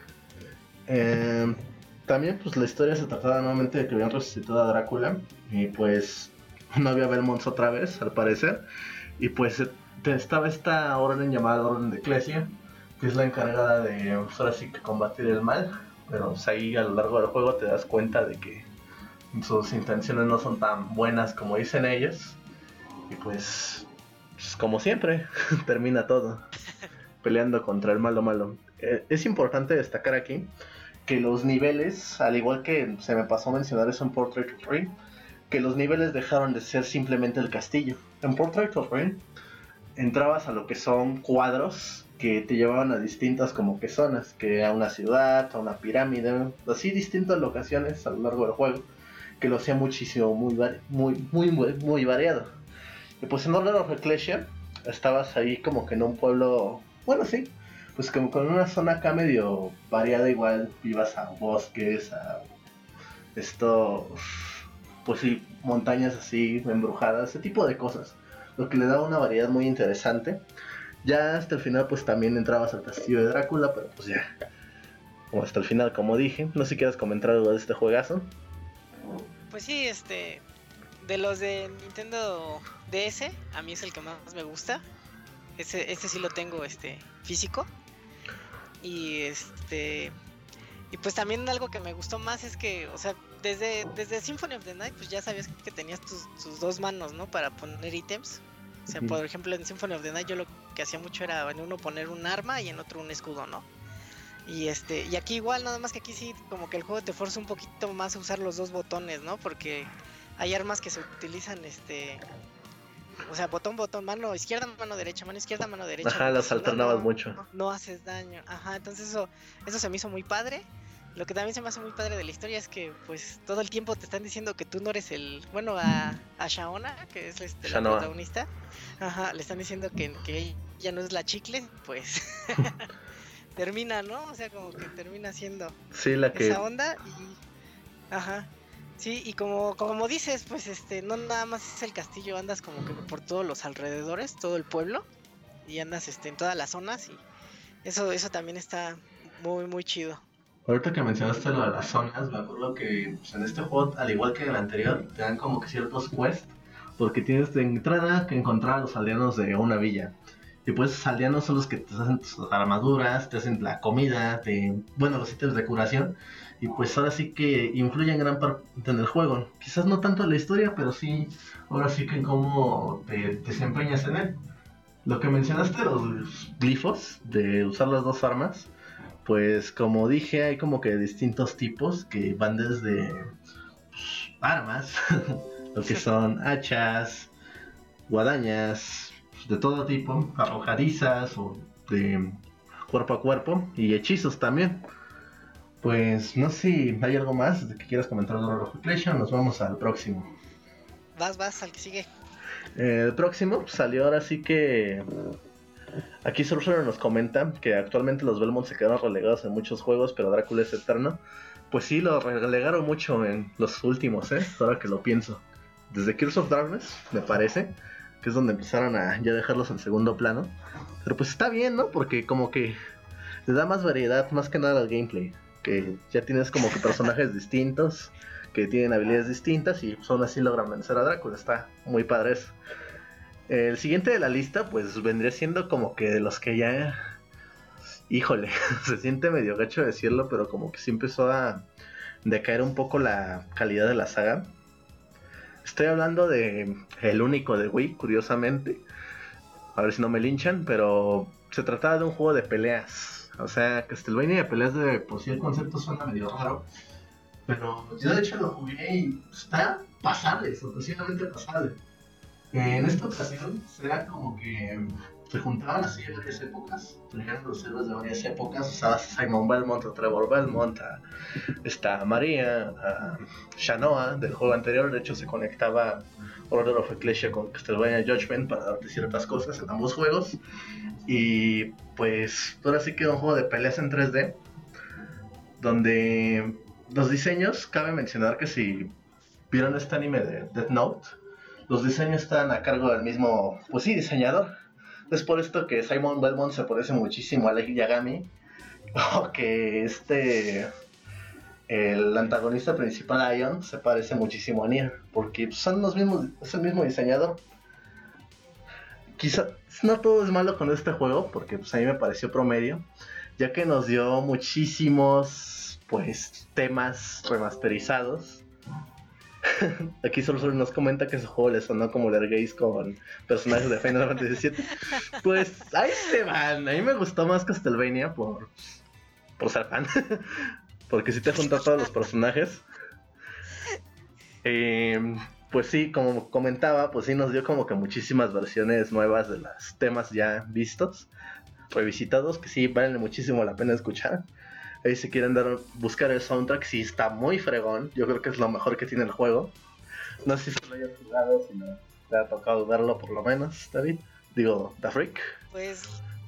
Eh, También pues la historia se trataba nuevamente de que habían resucitado a Drácula y pues no había Belmonts otra vez, al parecer, y pues estaba esta orden llamada Orden de Ecclesia, que es la encargada de, pues, ahora sí que combatir el mal, pero pues, ahí a lo largo del juego te das cuenta de que sus intenciones no son tan buenas como dicen ellos, y pues, pues como siempre termina todo peleando contra el malo malo. Eh, es importante destacar aquí que los niveles, al igual que se me pasó a mencionar eso en Portrait of Rain, que los niveles dejaron de ser simplemente el castillo. En Portrait of Rain entrabas a lo que son cuadros que te llevaban a distintas como que zonas, que a una ciudad, a una pirámide, así distintas locaciones a lo largo del juego, que lo hacía muchísimo, muy, muy, muy, muy, muy variado. Y pues en Order of Ecclesia estabas ahí como que en un pueblo, bueno sí, pues como con una zona acá medio variada, igual ibas a bosques, a esto, pues sí, montañas así embrujadas, ese tipo de cosas, lo que le daba una variedad muy interesante. Ya hasta el final pues también entrabas al castillo de Drácula, pero pues ya, como hasta el final, como dije. No sé si quieres comentar algo de este juegazo. Pues sí, este, de los de Nintendo D S, a mí es el que más me gusta. Ese, ese sí lo tengo, este, físico. Y este y pues también algo que me gustó más es que, o sea, desde, desde Symphony of the Night, pues ya sabías que tenías tus, tus dos manos, ¿no? Para poner ítems. O sea, uh-huh. Por ejemplo, en Symphony of the Night yo lo que hacía mucho era en uno poner un arma y en otro un escudo, ¿no? Y este, y aquí igual, nada más que aquí sí como que el juego te forza un poquito más a usar los dos botones, ¿no? Porque hay armas que se utilizan, este, o sea, botón, botón, mano izquierda, mano derecha, mano izquierda, mano derecha. Ajá, las alternabas no, mucho. No, no haces daño. Ajá, entonces eso, eso se me hizo muy padre. Lo que también se me hace muy padre de la historia es que, pues, todo el tiempo te están diciendo que tú no eres el, bueno, a, a Shaona, que es este, la protagonista. Ajá, le están diciendo que, que ella no es la chicle, pues termina, ¿no? O sea, como que termina siendo sí, la que... esa onda y, ajá. Sí, y como, como dices, pues este, no nada más es el castillo, andas como que por todos los alrededores, todo el pueblo, y andas este, en todas las zonas, y eso, eso también está muy, muy chido. Ahorita que mencionaste lo de las zonas, me acuerdo que pues, en este juego, al igual que en el anterior, te dan como que ciertos quests, porque tienes de entrada que encontrar a los aldeanos de una villa. Y pues esos aldeanos son los que te hacen tus armaduras, te hacen la comida, te, bueno, los ítems de curación. Y pues ahora sí que influyen gran parte en el juego. Quizás no tanto en la historia, pero sí, ahora sí que en cómo te desempeñas en él. Lo que mencionaste, los glifos, de usar las dos armas, pues como dije, hay como que distintos tipos que van desde pues, armas, lo que son hachas, guadañas, pues, de todo tipo, arrojadizas o de cuerpo a cuerpo, y hechizos también. Pues no sé si hay algo más de que quieras comentar de Order of Ecclesia, nos vamos al próximo. Vas, vas, al que sigue. Eh, el próximo salió ahora sí que... Aquí Sorcerer nos comenta que actualmente los Belmont se quedaron relegados en muchos juegos, pero Drácula es eterno. Pues sí, lo relegaron mucho en los últimos, ¿eh? Ahora que lo pienso. desde Curse of Darkness, me parece, que es donde empezaron a ya dejarlos en segundo plano. Pero pues está bien, ¿no? Porque como que le da más variedad, más que nada al gameplay. Que ya tienes como que personajes distintos, que tienen habilidades distintas y pues aún así logran vencer a Drácula. Está muy padre eso. El siguiente de la lista pues vendría siendo como que de los que ya... Híjole, se siente medio gacho decirlo, pero como que sí empezó a decaer un poco la calidad de la saga. Estoy hablando de el único de Wii, curiosamente. A ver si no me linchan, pero se trataba de un juego de peleas. O sea, Castlevania de peleas de por sí el concepto suena medio raro. Pero yo de hecho lo jugué y está pasable, sorpresivamente pasable. Eh, en esta ocasión será como que se juntaban así de varias épocas. Traían los héroes de varias épocas. Usabas a Simon Belmont, a Trevor Belmont, a esta María, a Shanoa del juego anterior. De hecho se conectaba Order of Ecclesia con Castlevania Judgment para darte ciertas cosas en ambos juegos. Y pues ahora sí que era un juego de peleas en tres D, donde los diseños, cabe mencionar que si vieron este anime de Death Note, los diseños están a cargo del mismo, pues sí, diseñador. Es por esto que Simon Belmont se parece muchísimo a Light Yagami, o que este, el antagonista principal Ion se parece muchísimo a Nier, porque son los mismos, es el mismo diseñador. Quizá no todo es malo con este juego, porque pues a mí me pareció promedio, ya que nos dio muchísimos pues temas remasterizados. Aquí solo, solo nos comenta que ese juego le sonó como Lergaze con personajes de Final Fantasy siete. Pues ahí te van. A mí me gustó más Castlevania por, por ser fan. Porque sí te junta todos los personajes. Eh, pues sí, como comentaba, pues sí nos dio como que muchísimas versiones nuevas de los temas ya vistos, revisitados, que sí valen muchísimo la pena escuchar. Ahí si quieren dar, buscar el soundtrack, sí está muy fregón. Yo creo que es lo mejor que tiene el juego. No sé si se lo hayas jugado, si no te ha tocado verlo por lo menos, David. Digo, The Freak. Pues...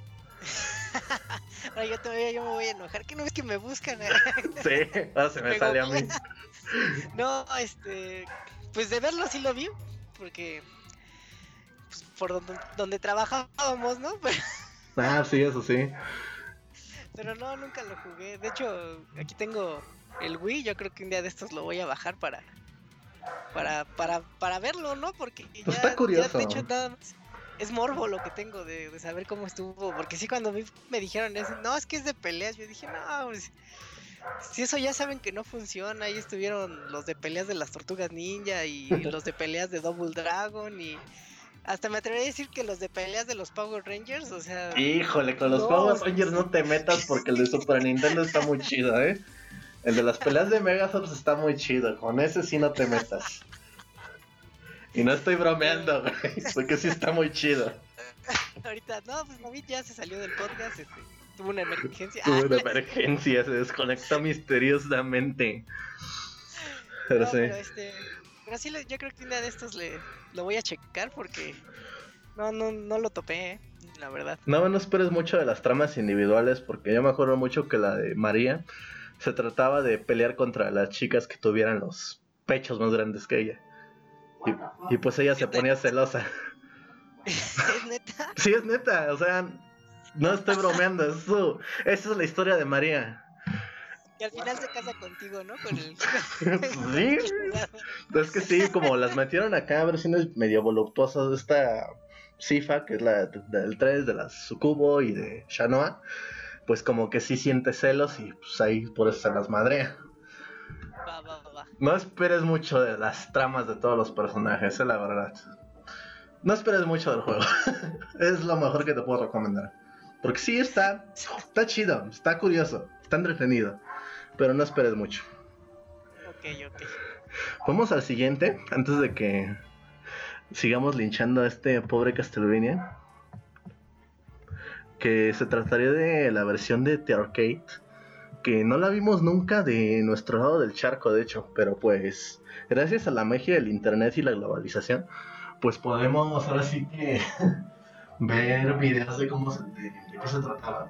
Ahora yo todavía yo me voy a enojar. ¿Qué no ves que me buscan? Sí, ahora se me, me sale a mí. No, este... Pues de verlo sí lo vi, porque... Pues por donde, donde trabajábamos, ¿no? Pero... Ah, sí, eso sí. Pero no, nunca lo jugué. De hecho, aquí tengo el Wii. Yo creo que un día de estos lo voy a bajar para para para, para verlo, ¿no? Porque ya, pues está curioso. Ya, de hecho, nada más es morbo lo que tengo de, de saber cómo estuvo. Porque sí, cuando me, me dijeron eso, no, es que es de peleas. Yo dije, no, pues, si eso ya saben que no funciona. Ahí estuvieron los de peleas de las Tortugas Ninja y los de peleas de Double Dragon y... Hasta me atrevería a decir que los de peleas de los Power Rangers, o sea... Híjole, con los no, Power Rangers no te metas porque el de Super Nintendo está muy chido, ¿eh? El de las peleas de Megazords está muy chido, con ese sí no te metas. Y no estoy bromeando, güey, porque sí está muy chido. Ahorita, no, pues David ya se salió del podcast, este, tuvo una emergencia. Tuvo una emergencia, se desconectó misteriosamente. Pero no, sí. Pero este... Pero sí, yo creo que un día de estos le, lo voy a checar porque no, no, no lo topé, ¿eh? La verdad. No, no esperes mucho de las tramas individuales porque yo me acuerdo mucho que la de María se trataba de pelear contra las chicas que tuvieran los pechos más grandes que ella. Y, y pues ella se ponía celosa. ¿Es neta? Sí, es neta, o sea, no estoy bromeando, es su, esa es la historia de María. Y al final se casa contigo, ¿no? Con el... Sí, es que sí, como las metieron acá versiones medio voluptuosas de esta Sifa, que es la del tres de las Sukubo y de Shanoa, pues como que sí siente celos y pues ahí por eso se las madrea. Va, va, va. No esperes mucho de las tramas de todos los personajes, es la verdad. No esperes mucho del juego. Es lo mejor que te puedo recomendar. Porque sí está, está chido, está curioso, está entretenido. Pero no esperes mucho. Ok, ok. Vamos al siguiente, antes de que sigamos linchando a este pobre Castlevania. Que se trataría de la versión de The Arcade, que no la vimos nunca de nuestro lado del charco, de hecho. Pero pues, gracias a la magia del internet y la globalización, pues podemos ahora sí que ver videos de cómo se, de, de qué se trataba.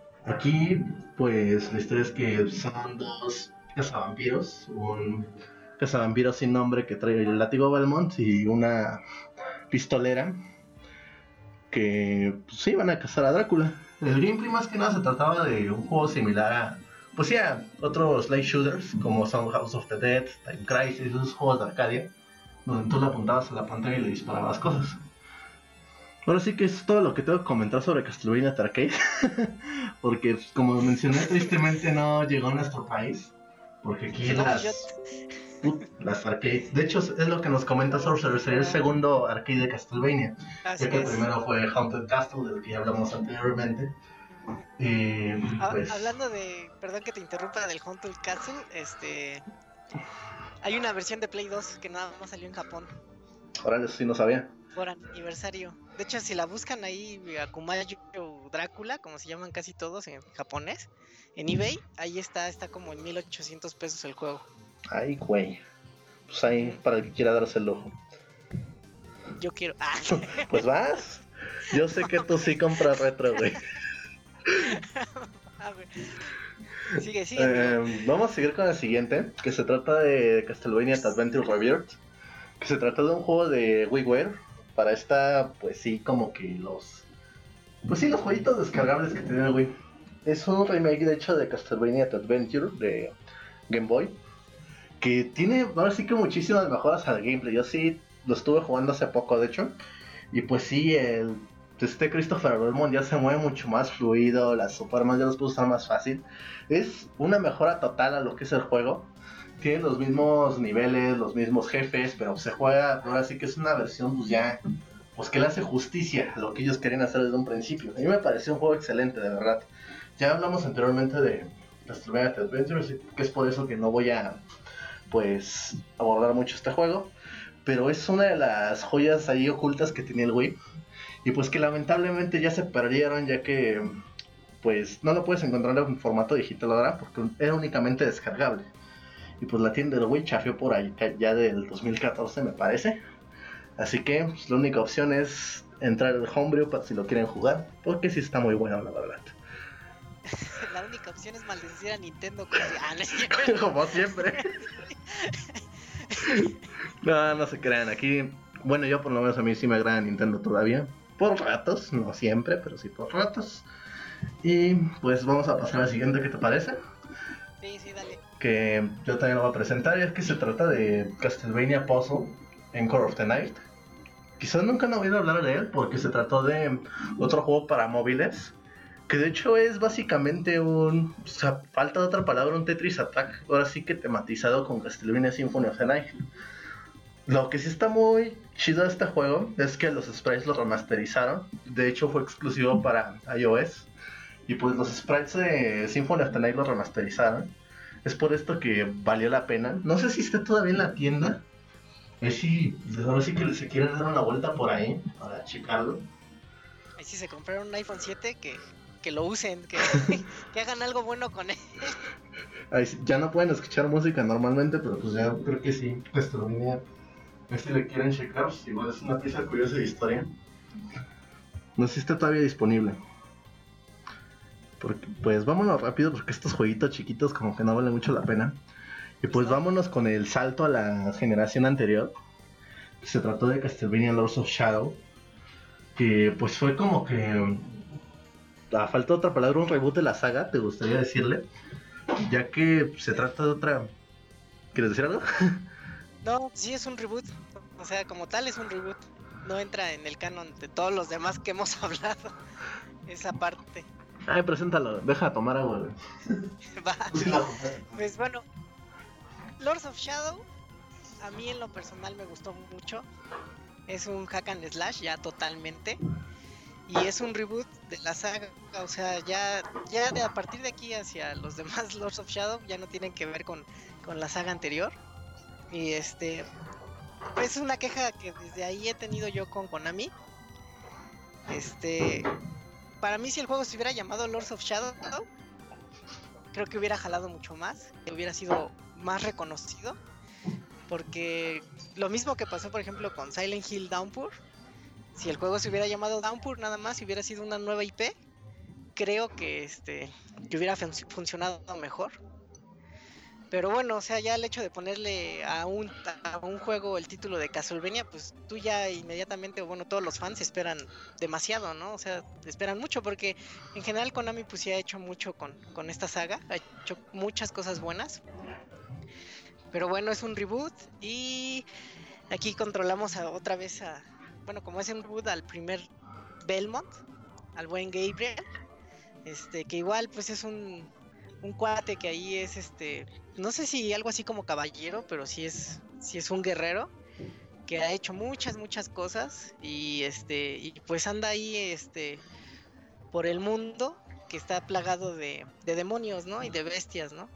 Aquí, pues, la historia es que son dos cazavampiros, un cazavampiro sin nombre que trae el látigo Belmont y una pistolera que pues, sí iban a cazar a Drácula. El gameplay más que nada se trataba de un juego similar a, pues sí, a otros slide shooters como son House of the Dead, Time Crisis, esos juegos de Arcadia, donde tú le apuntabas a la pantalla y le disparabas cosas. Ahora sí que es todo lo que tengo que comentar sobre Castlevania Arcade, porque como mencioné, tristemente no llegó a nuestro país, porque aquí No, las, yo- uh, las arcades, de hecho es lo que nos comenta Sorcerer, sería el segundo arcade de Castlevania, Así ya que el es. primero fue Haunted Castle, del que ya hablamos anteriormente, y Ha- pues, Hablando de, perdón que te interrumpa, del Haunted Castle, este, hay una versión de Play dos que nada más salió en Japón ahora eso sí no sabía. por aniversario. De hecho, si la buscan ahí, Akumayo Drácula, como se llaman casi todos en japonés, en eBay, ahí está, está como en mil ochocientos pesos el juego. Ay, güey, pues ahí para el que quiera darse el ojo. Yo quiero. Ah, Pues vas, yo sé que tú sí compras retro, güey. a ver. Sigue, sigue. Eh, vamos a seguir con el siguiente, que se trata de Castlevania Adventure Rebirth, que se trata de un juego de WiiWare para esta, pues sí, como que los, pues sí, los jueguitos descargables que tiene el Wii. Es un remake de hecho de Castlevania Adventure de Game Boy, que tiene ahora sí que muchísimas mejoras al gameplay. Yo sí lo estuve jugando hace poco, de hecho, y pues sí, el este Christopher Belmont ya se mueve mucho más fluido, las supermas ya las puedo usar más fácil. Es una mejora total a lo que es el juego. Tiene los mismos niveles, los mismos jefes, pero se juega, ahora sí que es una versión pues ya, pues que le hace justicia a lo que ellos querían hacer desde un principio. A mí me pareció un juego excelente, de verdad. Ya hablamos anteriormente de Castlevania Adventures, que es por eso que no voy a, pues, abordar mucho este juego. Pero es una de las joyas ahí ocultas que tenía el Wii. Y pues que lamentablemente ya se perdieron, ya que pues no lo puedes encontrar en formato digital ahora porque era únicamente descargable. Y pues la tienda del Wii chafió por ahí ya del dos mil catorce me parece. Así que pues, la única opción es entrar al Homebrew para si lo quieren jugar, porque sí está muy bueno la verdad. La única opción es maldecir a Nintendo. Como, ah, no es cierto. Como siempre. No, no se crean, aquí, bueno, yo por lo menos a mí sí me agrada Nintendo todavía. Por ratos, no siempre, pero sí por ratos. Y pues vamos a pasar al siguiente, ¿qué te parece? Sí, sí, dale. Que yo también lo voy a presentar, y es que se trata de Castlevania Puzzle Encore of the Night. Quizás nunca han oído hablar de él porque se trató de otro juego para móviles, que de hecho es básicamente un, o sea, falta de otra palabra, un Tetris Attack, ahora sí que tematizado con Castlevania Symphony of the Night. Lo que sí está muy chido de este juego es que los sprites los remasterizaron. De hecho fue exclusivo para iOS. Y pues los sprites de Symphony of the Night los remasterizaron. Es por esto que valió la pena. No sé si está todavía en la tienda. Es si, ahora sí que se quieren dar una vuelta por ahí para checarlo. Ahí si se compraron un iPhone siete, que, que lo usen, que, que hagan algo bueno con él. Ahí sí, ya no pueden escuchar música normalmente, pero pues ya creo que sí. Castlevania. Si le quieren checar, pues igual es una pieza curiosa de historia. No sé si está todavía disponible. Porque, pues vámonos rápido porque estos jueguitos chiquitos como que no valen mucho la pena. Y pues vámonos con el salto a la generación anterior. Se trató de Castlevania Lords of Shadow. Que pues fue como que... Ah, falta otra palabra, un reboot de la saga, te gustaría decirle. Ya que se trata de otra... ¿Quieres decir algo? No, sí es un reboot. O sea, como tal es un reboot. No entra en el canon de todos los demás que hemos hablado. Esa parte. Ay, preséntalo, deja tomar agua, güey. Va. Pues bueno, Lords of Shadow, a mí en lo personal me gustó mucho. Es un hack and slash ya totalmente. Y es un reboot de la saga. O sea, ya, ya de a partir de aquí hacia los demás Lords of Shadow ya no tienen que ver con, con la saga anterior. Y este, es una queja que desde ahí he tenido yo con Konami. Este, para mí si el juego se hubiera llamado Lords of Shadow, creo que hubiera jalado mucho más, que hubiera sido más reconocido. Porque lo mismo que pasó por ejemplo con Silent Hill Downpour, si el juego se hubiera llamado Downpour nada más, si hubiera sido una nueva I P, creo que este, que hubiera fun- funcionado mejor. Pero bueno, o sea, ya el hecho de ponerle a un, a un juego el título de Castlevania, pues tú ya inmediatamente, o bueno, todos los fans esperan demasiado, ¿no? O sea, esperan mucho porque en general Konami pues sí ha hecho mucho con, con esta saga, ha hecho muchas cosas buenas. Pero bueno, es un reboot y aquí controlamos a, otra vez a, bueno, como es un reboot al primer Belmont, al buen Gabriel, este, que igual pues es un... un cuate que ahí es este, no sé si algo así como caballero, pero sí es, sí es un guerrero que ha hecho muchas, muchas cosas y este, y pues anda ahí este, por el mundo que está plagado de, de demonios, ¿no? Y de bestias, ¿no?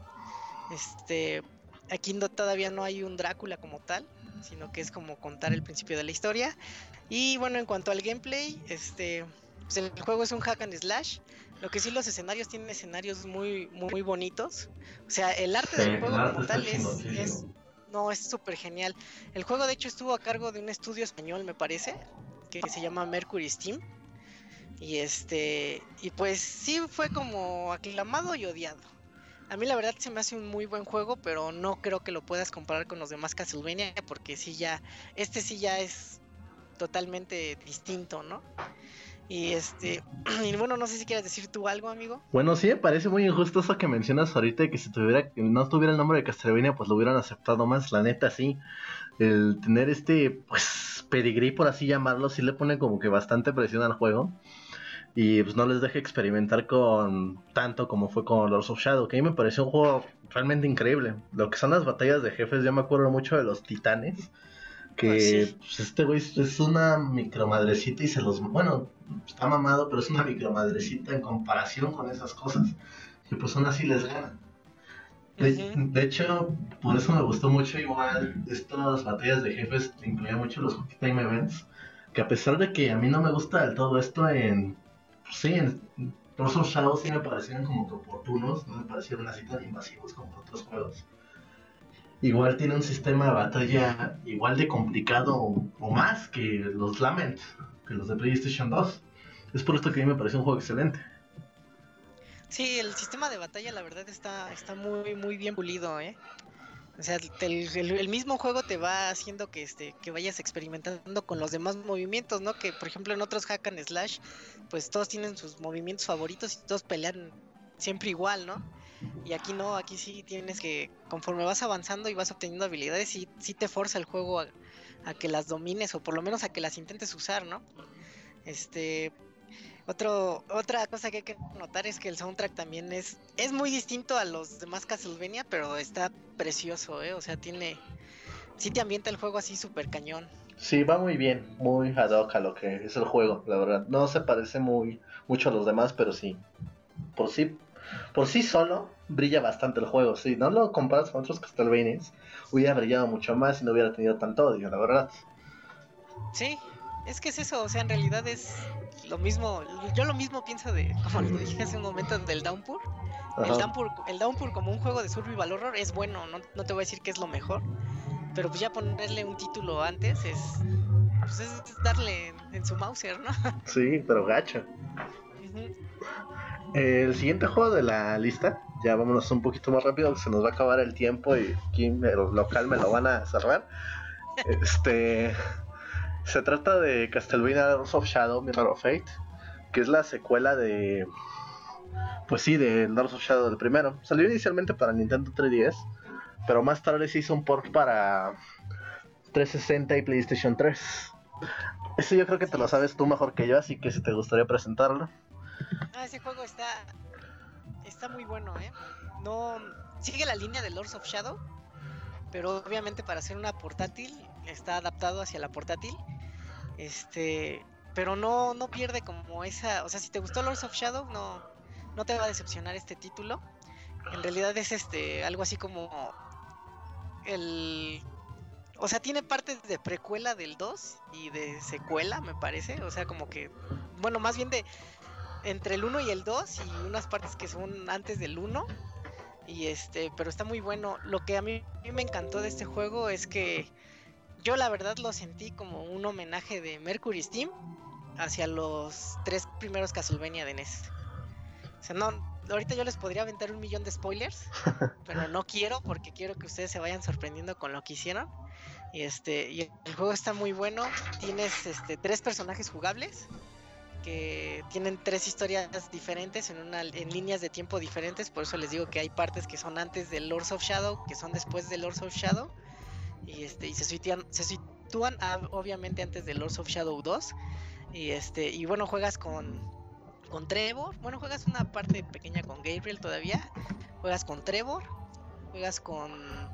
Este, aquí no, todavía no hay un Drácula como tal, sino que es como contar el principio de la historia. Y bueno, en cuanto al gameplay, este, pues el juego es un hack and slash. Lo que sí, los escenarios tienen escenarios muy, muy bonitos. O sea, el arte Sí, del el juego arte como está tal es, es, chingoncísimo. no, es súper genial. El juego de hecho estuvo a cargo de un estudio español, me parece, que se llama Mercury Steam. Y este, y pues sí fue como aclamado y odiado. A mí la verdad se me hace un muy buen juego, pero no creo que lo puedas comparar con los demás Castlevania, porque sí ya, este sí ya es totalmente distinto, ¿no? Y este, y bueno, no sé si quieres decir tú algo, amigo. Bueno, sí me parece muy injusto eso que mencionas ahorita, que si tuviera, que no tuviera el nombre de Castlevania, pues lo hubieran aceptado más. La neta, sí. El tener este, pues, pedigrí, por así llamarlo, sí le pone como que bastante presión al juego. Y pues no les deja experimentar con tanto como fue con Lords of Shadow, que a mí me pareció un juego realmente increíble. Lo que son las batallas de jefes, yo me acuerdo mucho de los titanes, Ah, sí. que pues, este güey es una micromadrecita y se los... Bueno, está mamado, pero es una micromadrecita en comparación con esas cosas. Y pues aún así les gana. De, Ujú. de hecho, por eso me gustó mucho igual estas batallas de jefes, incluía mucho los Quick Time Events, que a pesar de que a mí no me gusta del todo esto en... Pues sí, en Lords of Shadow sí me parecieron como que oportunos, no me parecieron así tan invasivos como otros juegos. Igual tiene un sistema de batalla igual de complicado o, o más que los Lament, que los de PlayStation dos. Es por esto que a mí me pareció un juego excelente. Sí, el sistema de batalla la verdad está, está muy, muy bien pulido, ¿eh? O sea, te- el, el- el mismo juego te va haciendo que este, que vayas experimentando con los demás movimientos, ¿no? Que por ejemplo en otros hack and slash, pues todos tienen sus movimientos favoritos y todos pelean siempre igual, ¿no? Y aquí no, aquí sí tienes que, conforme vas avanzando y vas obteniendo habilidades, sí, sí te forza el juego a, a que las domines o por lo menos a que las intentes usar, ¿no? Este, otro, otra cosa que hay que notar es que el soundtrack también es, es muy distinto a los demás Castlevania, pero está precioso, ¿eh? O sea, tiene, sí te ambienta el juego así súper cañón. Sí, va muy bien, muy ad hoc a lo que es el juego, la verdad. No se parece muy mucho a los demás, pero sí, por sí, por sí solo brilla bastante el juego. Si no lo comparas con otros Castlevanias, hubiera brillado mucho más y no hubiera tenido tanto odio, la verdad. Sí, es que es eso, o sea, en realidad es lo mismo, yo lo mismo pienso de, como lo dije hace un momento del Downpour. El Ajá. Downpour, el Downpour como un juego de survival horror es bueno, no, no te voy a decir que es lo mejor, pero pues ya ponerle un título antes es, pues es darle en, en su Mauser, ¿no? Sí, pero gacho. Ujú. El siguiente juego de la lista, ya vámonos un poquito más rápido, que se nos va a acabar el tiempo y aquí el local me lo van a cerrar. Este, se trata de Castlevania Lords of Shadow Mirror of Fate, que es la secuela de, pues sí, de Lords of Shadow del primero. Salió inicialmente para Nintendo tres D S, pero más tarde se hizo un port para trescientos sesenta y PlayStation tres. Ese yo creo que te Así lo es. sabes tú mejor que yo, así que si te gustaría presentarlo. Ah, ese juego está, está muy bueno, ¿eh? No, sigue la línea de Lords of Shadow, pero obviamente para hacer una portátil está adaptado hacia la portátil. Este, pero no, no pierde como esa, o sea, si te gustó Lords of Shadow, no, no te va a decepcionar este título. En realidad es este, algo así como el, o sea, tiene partes de precuela del dos y de secuela, me parece, o sea, como que, bueno, más bien de entre el uno y el dos y unas partes que son antes del uno. Y este, pero está muy bueno. Lo que a mí, a mí me encantó de este juego es que yo la verdad lo sentí como un homenaje de Mercury Steam hacia los tres primeros Castlevania de N E S. O sea, no, ahorita yo les podría aventar un millón de spoilers, pero no quiero porque quiero que ustedes se vayan sorprendiendo con lo que hicieron. Y este, y el juego está muy bueno. Tienes este tres personajes jugables que tienen tres historias diferentes en una en líneas de tiempo diferentes, por eso les digo que hay partes que son antes de Lords of Shadow, que son después de Lords of Shadow, y este y se sitúan se sitúan a, obviamente antes de Lords of Shadow dos. Y este y bueno, juegas con con Trevor, bueno, juegas una parte pequeña con Gabriel todavía, juegas con Trevor, juegas con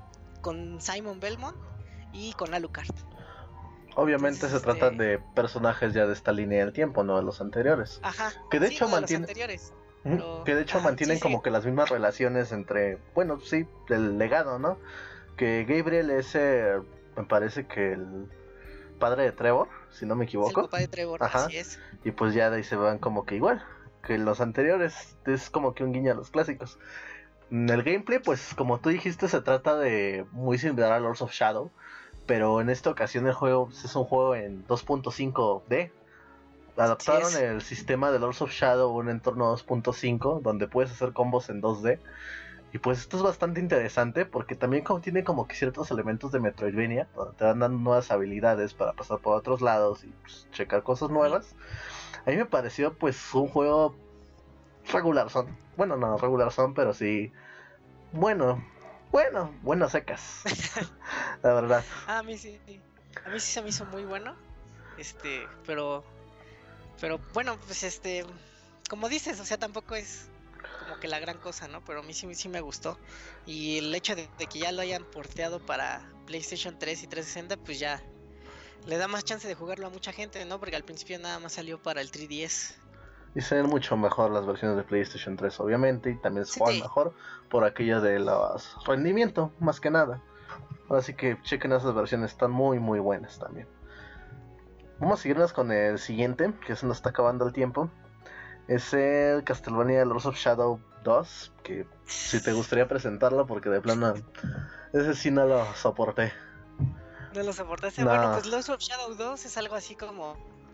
con Simon Belmont y con Alucard. Obviamente Entonces, se trata este... de personajes ya de esta línea del tiempo, no de los anteriores. Ajá, Que de sí, hecho no de los mantiene, anteriores. Ujú, Pero, que de hecho ajá, mantienen sí, como sí, que las mismas relaciones entre, bueno, sí, el legado, ¿no? Que Gabriel es, eh, me parece que el padre de Trevor, si no me es el equivoco. papá de Trevor, Ajá. así es. Y pues ya de ahí se van como que igual que los anteriores. Es como que un guiño a los clásicos. En el gameplay, pues como tú dijiste, se trata de muy similar a Lords of Shadow. Pero en esta ocasión el juego es un juego en dos punto cinco D. Así Adaptaron es. el sistema de Lords of Shadow a un entorno dos punto cinco donde puedes hacer combos en dos D. Y pues esto es bastante interesante porque también como tiene como que ciertos elementos de Metroidvania, donde te van dando nuevas habilidades para pasar por otros lados y pues, checar cosas nuevas. A mí me pareció pues un juego regular son. Bueno, no regular son, pero sí. Bueno, bueno, buenas secas. La verdad. Ah, a mí sí, a mí sí se me hizo muy bueno. Este, pero, pero bueno, pues este, como dices, o sea, tampoco es como que la gran cosa, ¿no? Pero a mí sí, sí me gustó. Y el hecho de, de que ya lo hayan porteado para PlayStation tres y trescientos sesenta, pues ya le da más chance de jugarlo a mucha gente, ¿no? Porque al principio nada más salió para el tres D S. Y se ven mucho mejor las versiones de PlayStation tres, obviamente. Y también se juegan Sí. mejor por aquello de los rendimiento, más que nada. Así que chequen esas versiones, están muy, muy buenas también. Vamos a seguirnos con el siguiente, que se nos está acabando el tiempo. Es el Castlevania Lords of Shadow dos. Que si te gustaría presentarlo, porque de plano ese sí no lo soporté. No lo soportaste. No. Bueno, pues Lords of Shadow dos es algo así como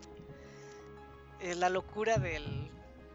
eh, la locura del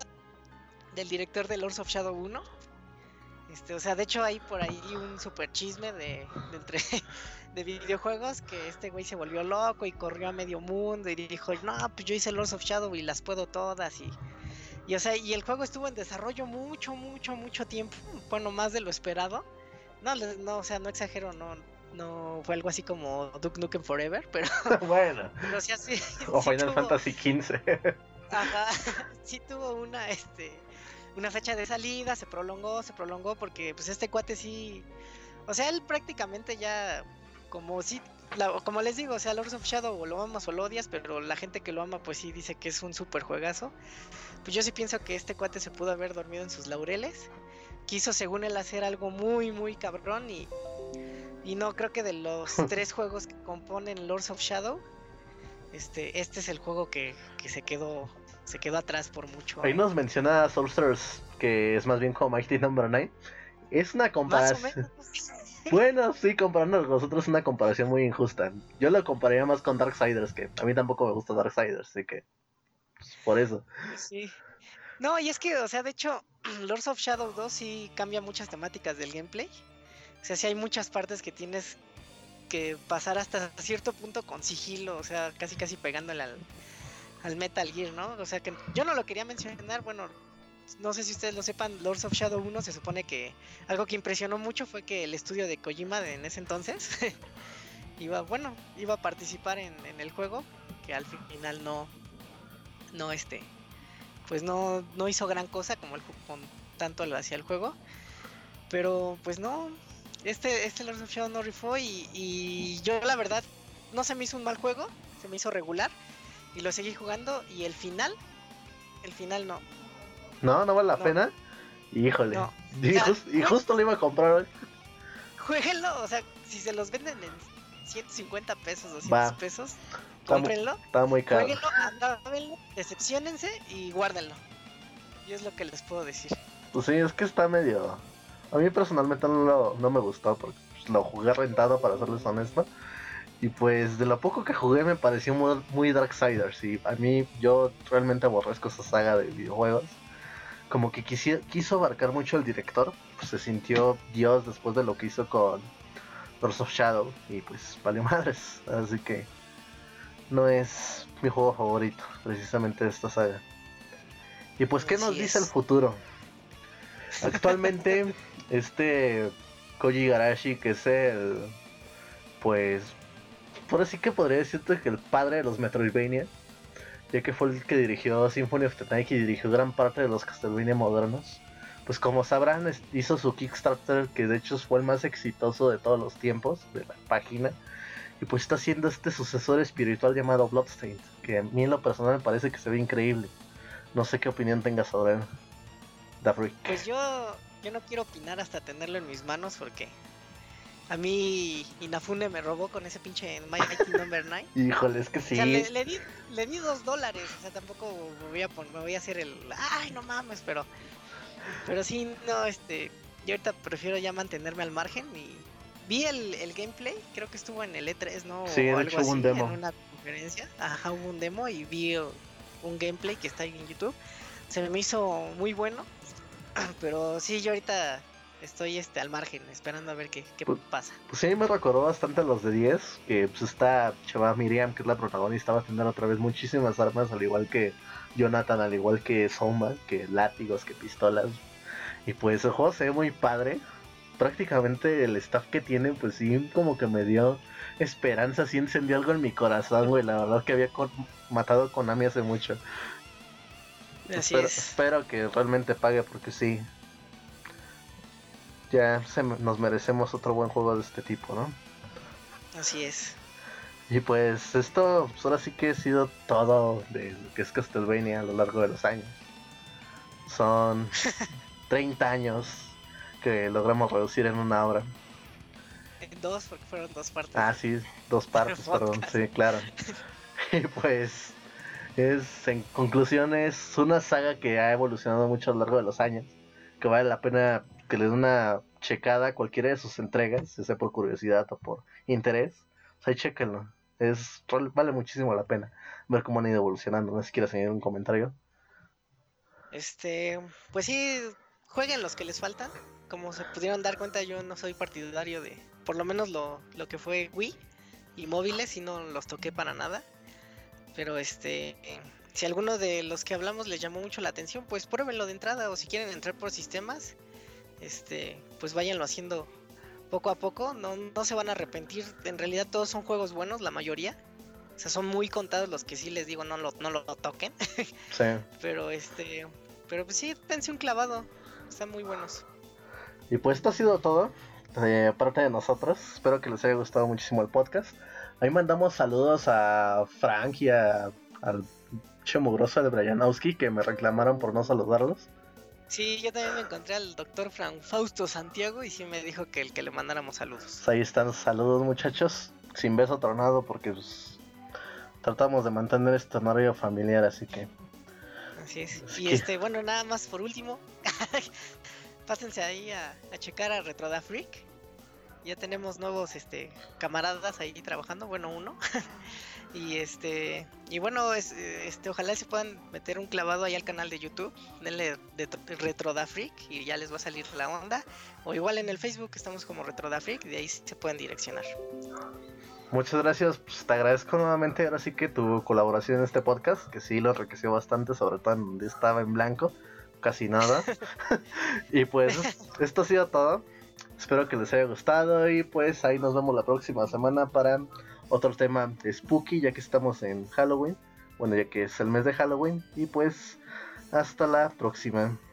del director de Lords of Shadow uno. Este, o sea, de hecho hay por ahí un super chisme de, de entre de videojuegos que este güey se volvió loco y corrió a medio mundo y dijo, no, pues yo hice Lords of Shadow y las puedo todas y y o sea, y el juego estuvo en desarrollo mucho, mucho, mucho tiempo, bueno, más de lo esperado. No, no, o sea, no exagero, no, no fue algo así como Duke Nukem Forever, pero Bueno. pero sí así, O sí Final tuvo, Fantasy quince. ajá, sí tuvo una, este, una fecha de salida, se prolongó, se prolongó, porque pues este cuate sí, o sea, él prácticamente ya, como sí, la, como les digo, o sea, Lords of Shadow o lo amas o lo odias, pero la gente que lo ama pues sí dice que es un super juegazo. Pues yo sí pienso que este cuate se pudo haber dormido en sus laureles, quiso según él hacer algo muy, muy cabrón y, y no, creo que de los tres juegos que componen Lords of Shadow, este, este es el juego que, que se quedó se quedó atrás por mucho. Ahí ¿eh? nos menciona Soulsters, que es más bien como Mighty Number nueve. Es una Más o comparación. menos. Bueno, sí, comparando con nosotros es una comparación muy injusta. Yo lo compararía más con Darksiders, que a mí tampoco me gusta Darksiders, así que pues, por eso. Pues sí. No, y es que, o sea, de hecho, Lords of Shadow dos sí cambia muchas temáticas del gameplay. O sea, sí hay muchas partes que tienes que pasar hasta cierto punto con sigilo, o sea, casi casi pegándole al, al Metal Gear, ¿no? O sea, que yo no lo quería mencionar, bueno, no sé si ustedes lo sepan, Lords of Shadow uno se supone que algo que impresionó mucho fue que el estudio de Kojima de en ese entonces iba, bueno, iba a participar en, en el juego, que al final no, no este, pues no, no hizo gran cosa como el con tanto lo hacía el juego, pero pues no, este, este Lords of Shadow no rifó y, y yo la verdad no se me hizo un mal juego, se me hizo regular y lo seguí jugando y el final, el final no. No, no vale la No, pena. Híjole. no. Y, O sea, just- y jue- justo lo iba a comprar hoy. jueguenlo, o sea, si se los venden en ciento cincuenta pesos, doscientos Va, pesos, está, mu- cómprenlo, está muy caro. jueguenlo, acábenlo, decepciónense y guárdenlo. Y es lo que les puedo decir. Pues sí, es que está medio. A mí personalmente no, lo- no me gustó porque pues, lo jugué rentado, para serles honesto. Y pues de lo poco que jugué me pareció muy, muy Darksiders. Y a mí, yo realmente aborrezco esa saga de videojuegos. como que quisi- quiso abarcar mucho el director, pues se sintió Dios después de lo que hizo con Lords of Shadow y pues valió madres, así que no es mi juego favorito precisamente de esta saga. Y pues ¿qué nos Así dice el es. futuro? Actualmente este Koji Igarashi, que es el, pues por así que podría decirte que el padre de los Metroidvania, ya que fue el que dirigió Symphony of the Night y dirigió gran parte de los Castlevania modernos. Pues como sabrán, hizo su Kickstarter, que de hecho fue el más exitoso de todos los tiempos de la página. Y pues está haciendo este sucesor espiritual llamado Bloodstained, que a mí en lo personal me parece que se ve increíble. No sé qué opinión tengas sobre The Freak. Pues yo, yo no quiero opinar hasta tenerlo en mis manos porque a mí Inafune me robó con ese pinche Mighty Number nueve. Híjole, es que O sea, sí. le, le di, le di dos dólares, o sea, tampoco me voy a poner, me voy a hacer el, ay, no mames, pero, pero sí, no, este, yo ahorita prefiero ya mantenerme al margen y vi el, el gameplay, creo que estuvo en el E tres, ¿no? Sí, O de algo hecho hubo un así, demo. en una conferencia, ajá, hubo un demo y vi un gameplay que está ahí en YouTube, se me hizo muy bueno, pero sí, yo ahorita estoy este al margen, esperando a ver qué, qué Pues, pasa. pues sí, me recordó bastante a los de diez, que pues esta chava Miriam, que es la protagonista, va a tener otra vez muchísimas armas, al igual que Jonathan, al igual que Soma, que látigos, que pistolas. Y pues el juego se ve muy padre. Prácticamente el staff que tiene, pues sí, como que me dio esperanza, sí encendió algo en mi corazón, güey. La verdad que había con- matado a Konami hace mucho. Así Espero, es, espero que realmente pague, porque sí, ya se, nos merecemos otro buen juego de este tipo, ¿no? así es. Y pues esto, pues ahora sí que ha sido todo de lo que es Castlevania a lo largo de los años. Son treinta años que logramos reducir en una hora. Dos, porque fueron dos partes. Ah, de- sí, dos partes, perdón, podcast. sí, claro. Y pues, es, en conclusión, es una saga que ha evolucionado mucho a lo largo de los años, que vale la pena que le den una checada a cualquiera de sus entregas, ya sea por curiosidad o por interés. O sea, chéquenlo, es, vale muchísimo la pena ver cómo han ido evolucionando. No sé si quieres añadir un comentario. Este, pues sí, jueguen los que les faltan. Como se pudieron dar cuenta, yo no soy partidario de, por lo menos lo, lo que fue Wii y móviles, y no los toqué para nada. Pero este, eh, si alguno de los que hablamos les llamó mucho la atención, pues pruébenlo de entrada, o si quieren entrar por sistemas, este, pues váyanlo haciendo poco a poco, no, no se van a arrepentir. En realidad todos son juegos buenos, la mayoría. O sea, son muy contados los que sí les digo no lo, no lo toquen. Sí. Pero este, pero pues sí, dense un clavado. Están muy buenos. Y pues esto ha sido todo de parte de nosotros. Espero que les haya gustado muchísimo el podcast. Ahí mandamos saludos a Frank y a, al chemugroso de Brianowski, que me reclamaron por no saludarlos. Sí, yo también me encontré al doctor Fran Fausto Santiago y sí me dijo que el que le mandáramos saludos. Pues ahí están, saludos muchachos. Sin beso tronado porque pues, tratamos de mantener este horario familiar, así que... Así es. Así Y que... este, bueno, nada más por último, pásense ahí a, a checar a Retroda Freak. Ya tenemos nuevos este camaradas ahí trabajando, bueno, uno. Y este, y bueno, es, este, ojalá se puedan meter un clavado ahí al canal de YouTube, denle de Retroda Freak y ya les va a salir la onda. O igual en el Facebook estamos como Retroda Freak, de ahí se pueden direccionar. Muchas gracias, pues te agradezco nuevamente ahora sí que tu colaboración en este podcast, que sí lo enriqueció bastante, sobre todo en donde estaba en blanco, casi nada. Y pues esto ha sido todo. Espero que les haya gustado y pues ahí nos vemos la próxima semana para otro tema de Spooky, ya que estamos en Halloween. Bueno, ya que es el mes de Halloween. Y pues hasta la próxima.